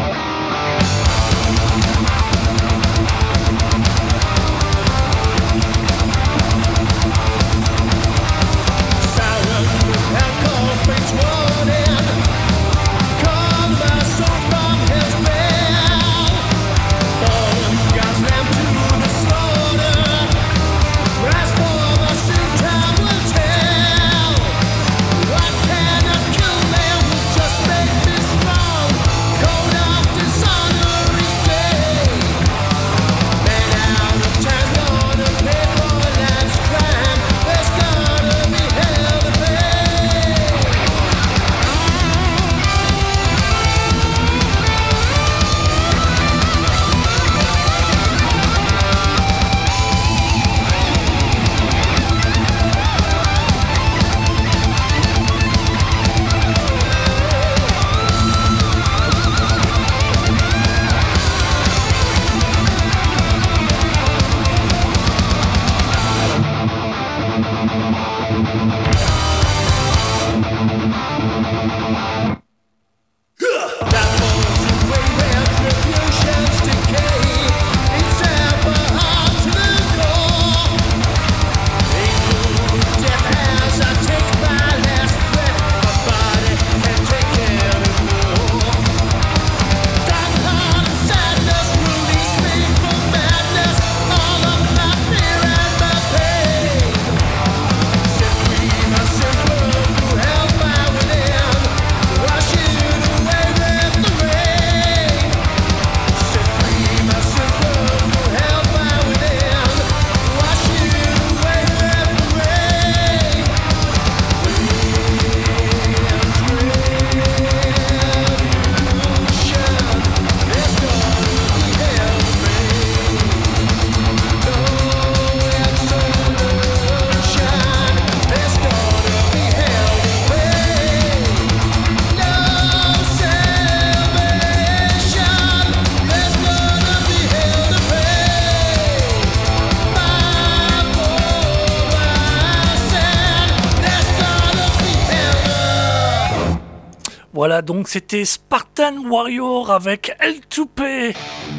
Voilà, donc c'était Spartan Warrior avec L deux P.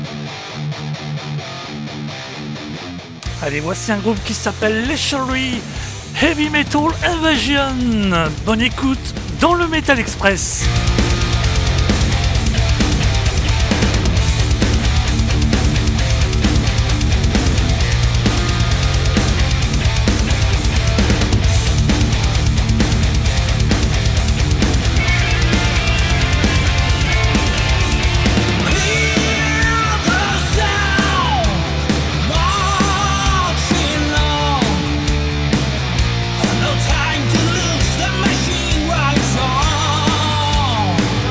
Allez, voici un groupe qui s'appelle Lechery Heavy Metal Invasion. Bonne écoute dans le Metal Express. No time to lose, the machine rides on.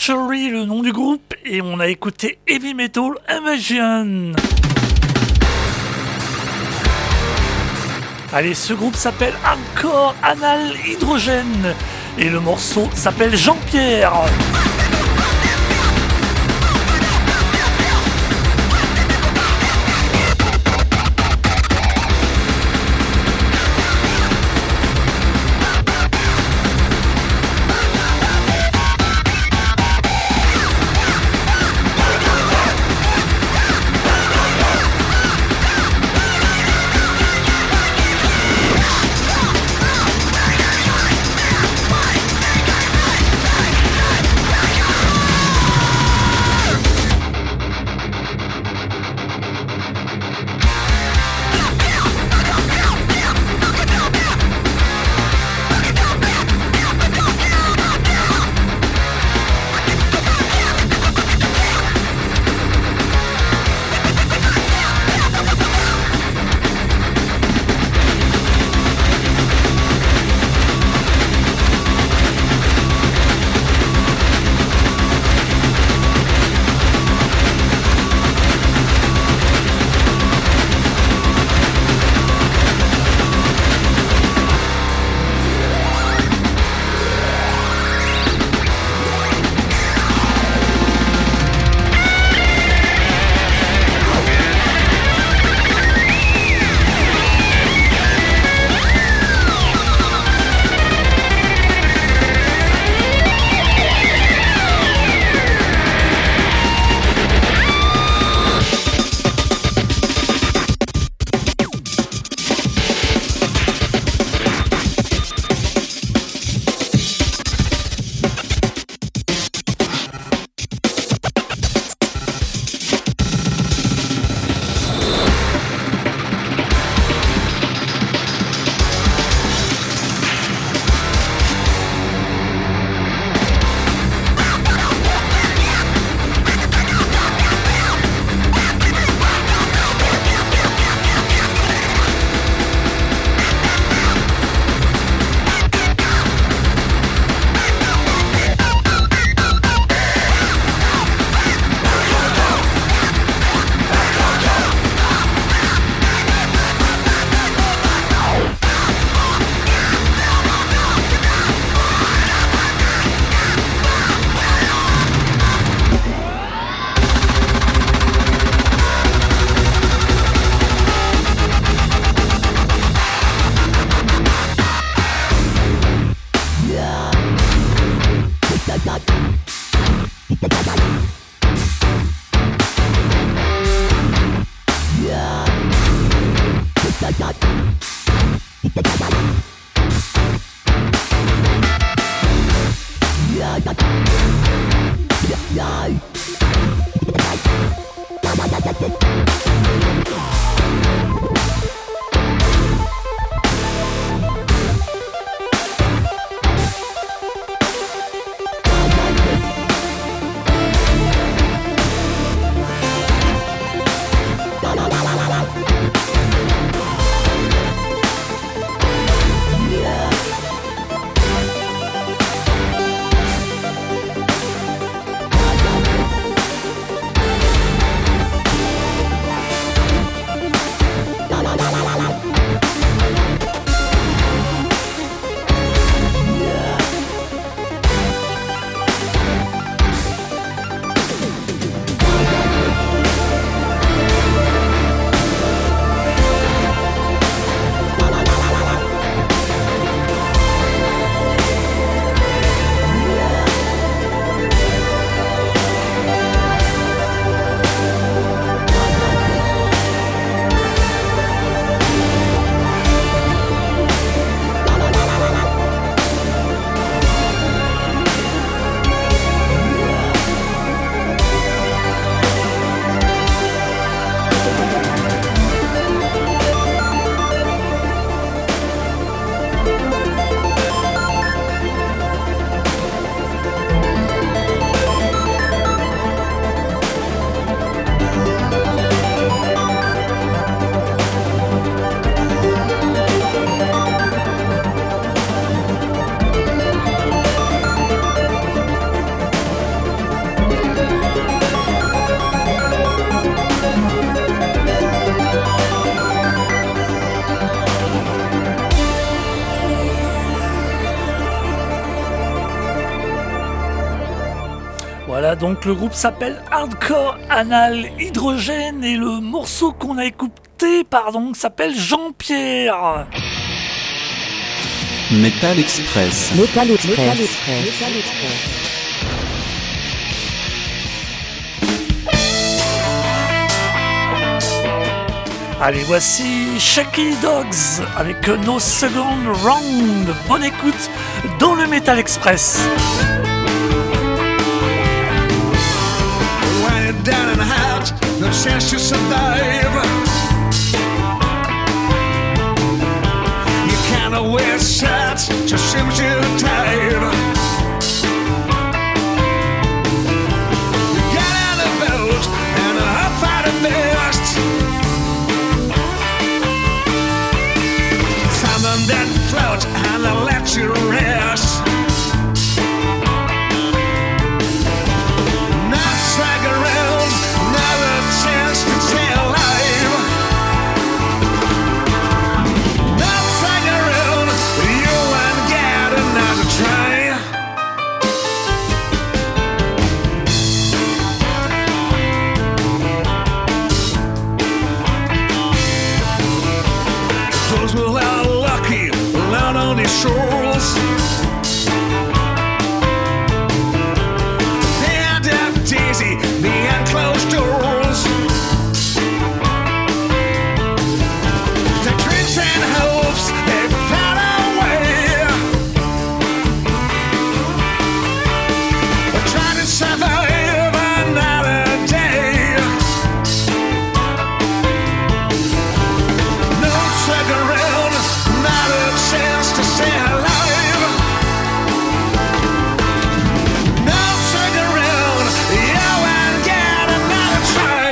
Sanctuary, le nom du groupe, et on a écouté Heavy Metal Invasion. Allez, ce groupe s'appelle Hardcore Anal Hydrogène et le morceau s'appelle Jean-Pierre. donc le groupe s'appelle Hardcore Anal Hydrogène et le morceau qu'on a écouté, pardon, s'appelle Jean-Pierre. Metal Express. Metal Express. Metal Express. Metal Express. Allez, voici Shaky Dogs avec No Second Round. Bonne écoute dans le Metal Express. When you're down and out, no chance to survive. You can't wear shirts, just seems to dive. You get on a boat and hop out of best. Someone that float and I'll let you rest. Shores. They end up dizzy behind closed doors. Their dreams and hopes, they fell away. They're trying to survive another day. No second round, not a chance to stay alive. No second round, you ain't got another try.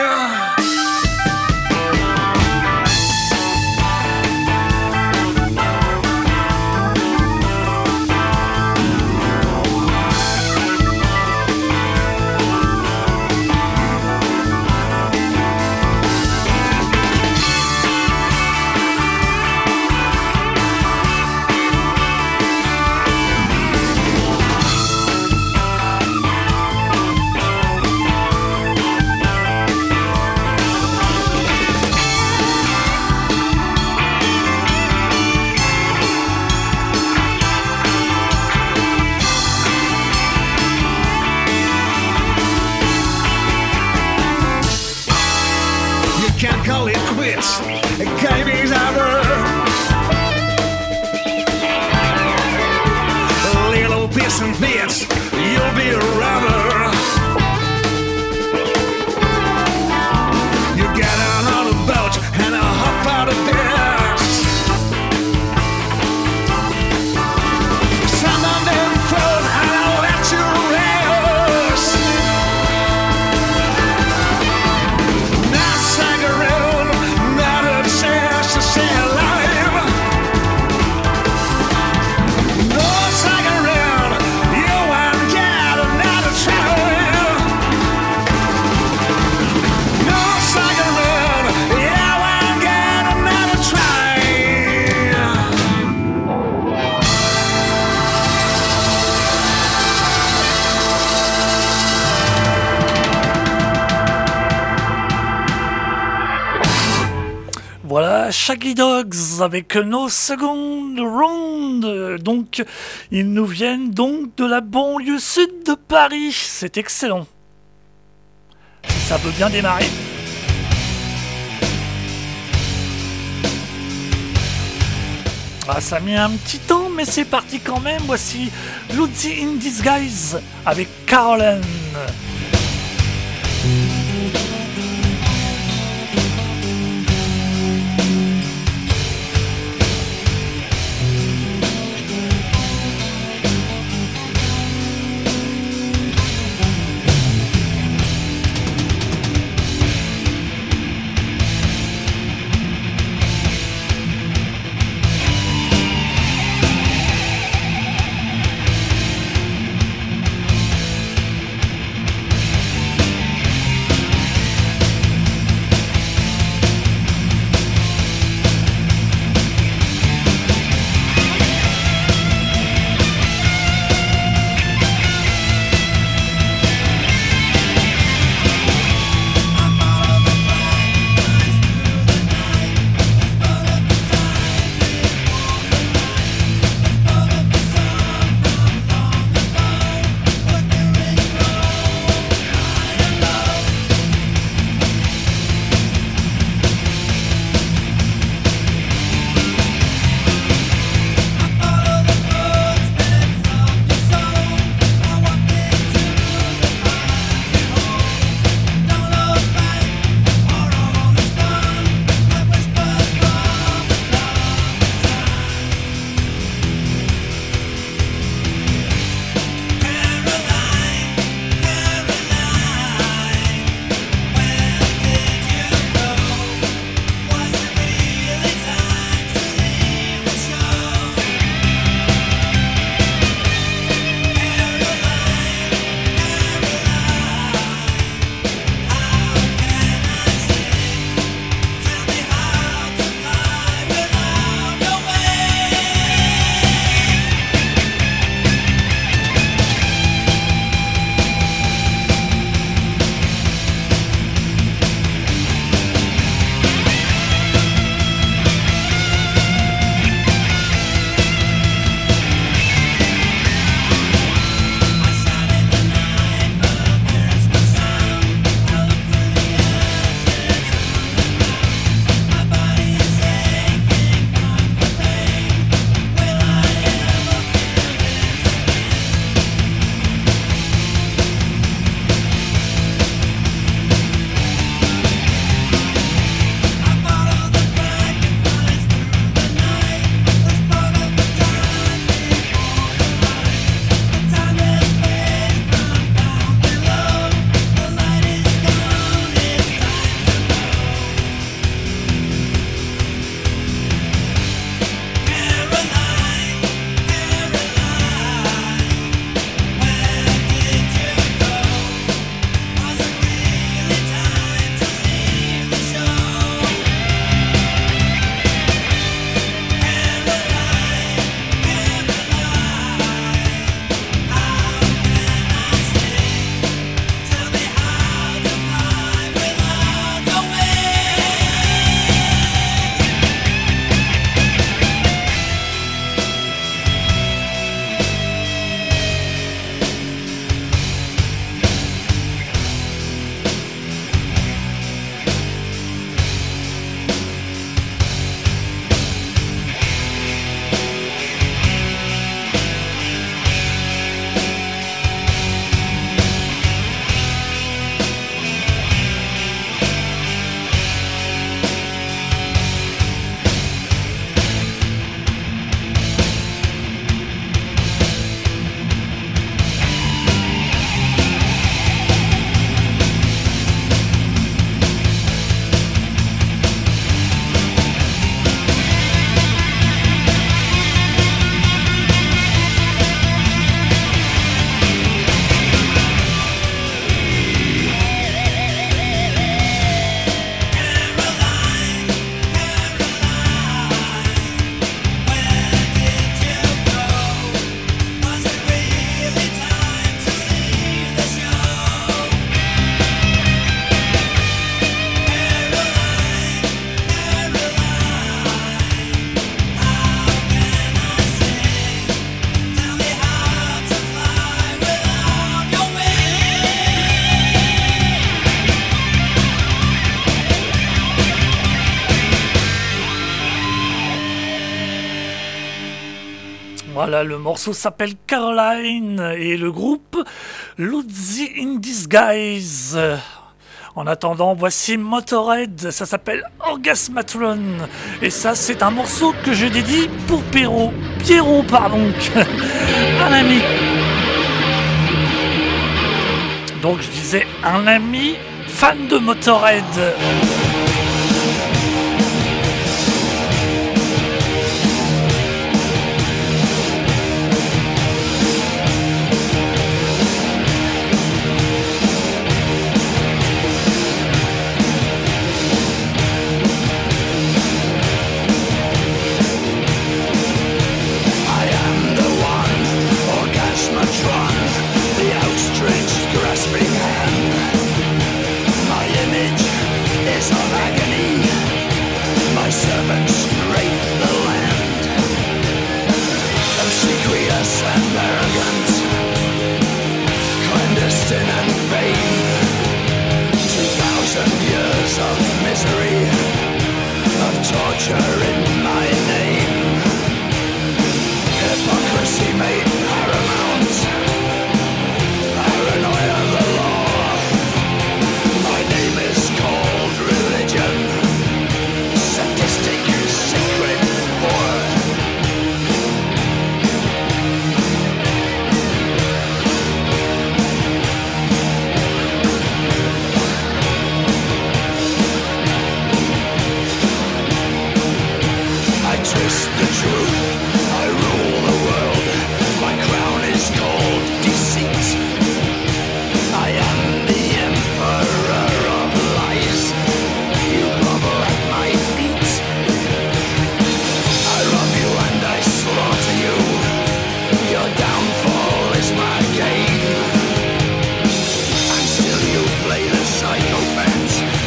You can't call it quits, the game is over. Little bits and bits, you'll be a rubber. You get out on a boat and I'll hop out of bed. Stand on them float and I'll let you rest. Not sang around, not a chance to stay alive. No sang around, you ain't got another try. No sang around, you ain't got another try. Voilà, Shaggy Dogs avec No Second Round. Donc, ils nous viennent donc de la banlieue sud de Paris. C'est excellent. Ça peut bien démarrer. Ah, ça a mis un petit temps, mais c'est parti quand même. Voici Lucy in Disguise avec Caroline. Thank Voilà, le morceau s'appelle Caroline et le groupe Luzzi in Disguise. En attendant, voici Motorhead, ça s'appelle Orgasmatron. Et ça, c'est un morceau que je dédie pour Pierrot. Pierrot, pardon. Un ami. Donc je disais un ami fan de Motorhead.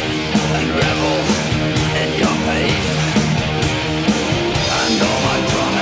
And all my promises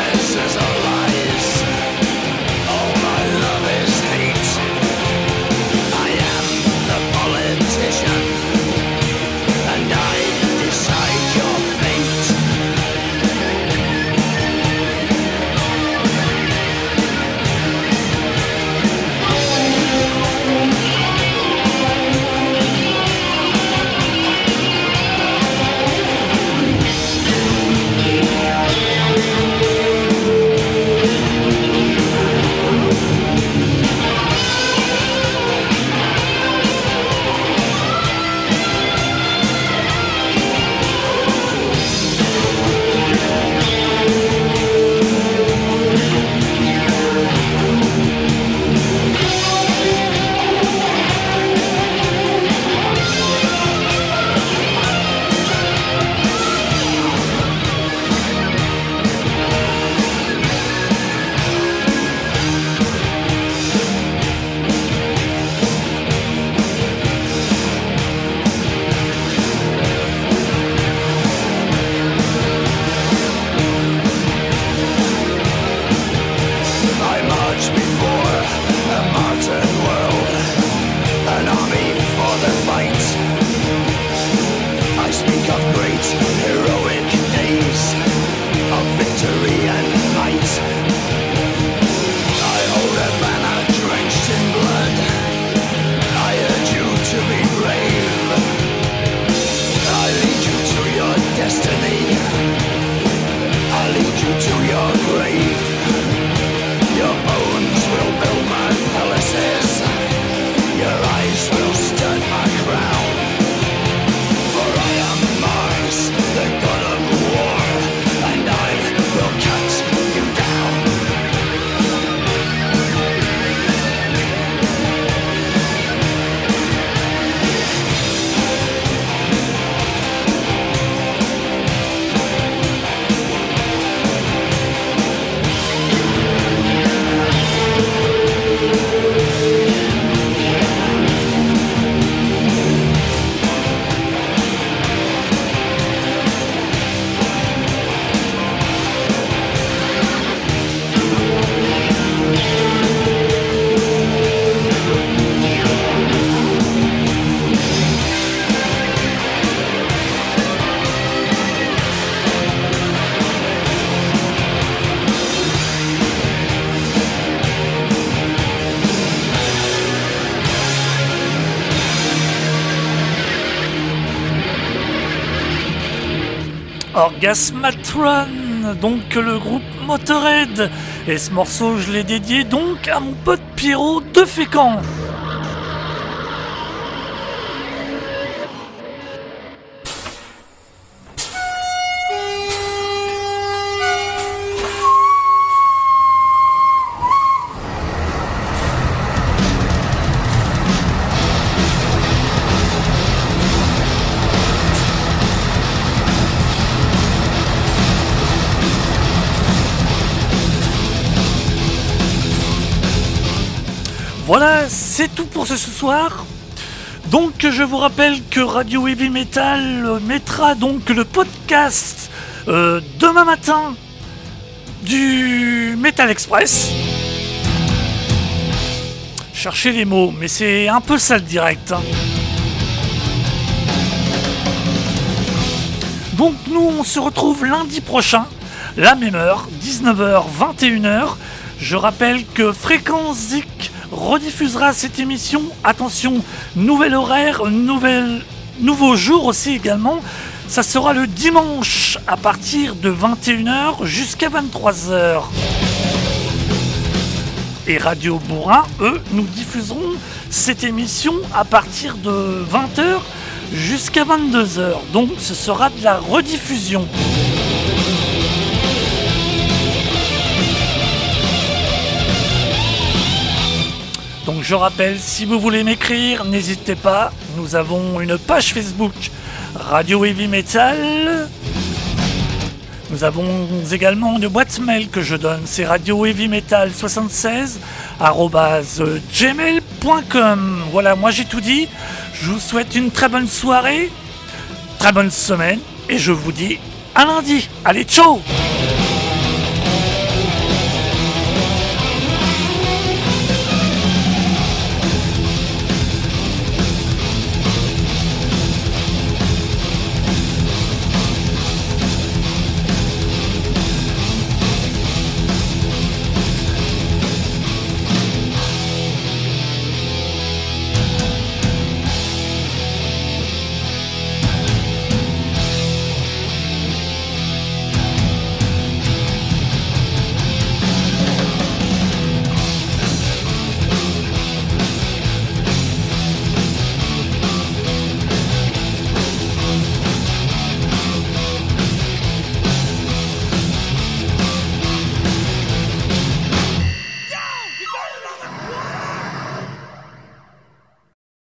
Orgasmatron, donc le groupe Motorhead. Et ce morceau, je l'ai dédié donc à mon pote Pierrot de Fécamp. Voilà, c'est tout pour ce soir. Donc je vous rappelle que Radio Heavy Metal mettra donc le podcast euh, demain matin du Metal Express. Cherchez les mots, mais c'est un peu ça le direct. Hein. Donc nous on se retrouve lundi prochain, la même heure, dix-neuf heures, vingt et une heures. Je rappelle que Fréquence Zik rediffusera cette émission. Attention, nouvel horaire, nouvel, nouveau jour aussi également. Ça sera le dimanche à partir de vingt et une heures jusqu'à vingt-trois heures. Et Radio Bourrin, eux, nous diffuseront cette émission à partir de vingt heures jusqu'à vingt-deux heures. Donc ce sera de la rediffusion. Donc je rappelle, si vous voulez m'écrire, n'hésitez pas. Nous avons une page Facebook Radio Heavy Metal. Nous avons également une boîte mail que je donne, c'est radio heavy metal soixante-seize arobase gmail point com. Voilà, moi j'ai tout dit. Je vous souhaite une très bonne soirée, très bonne semaine, et je vous dis à lundi. Allez, ciao!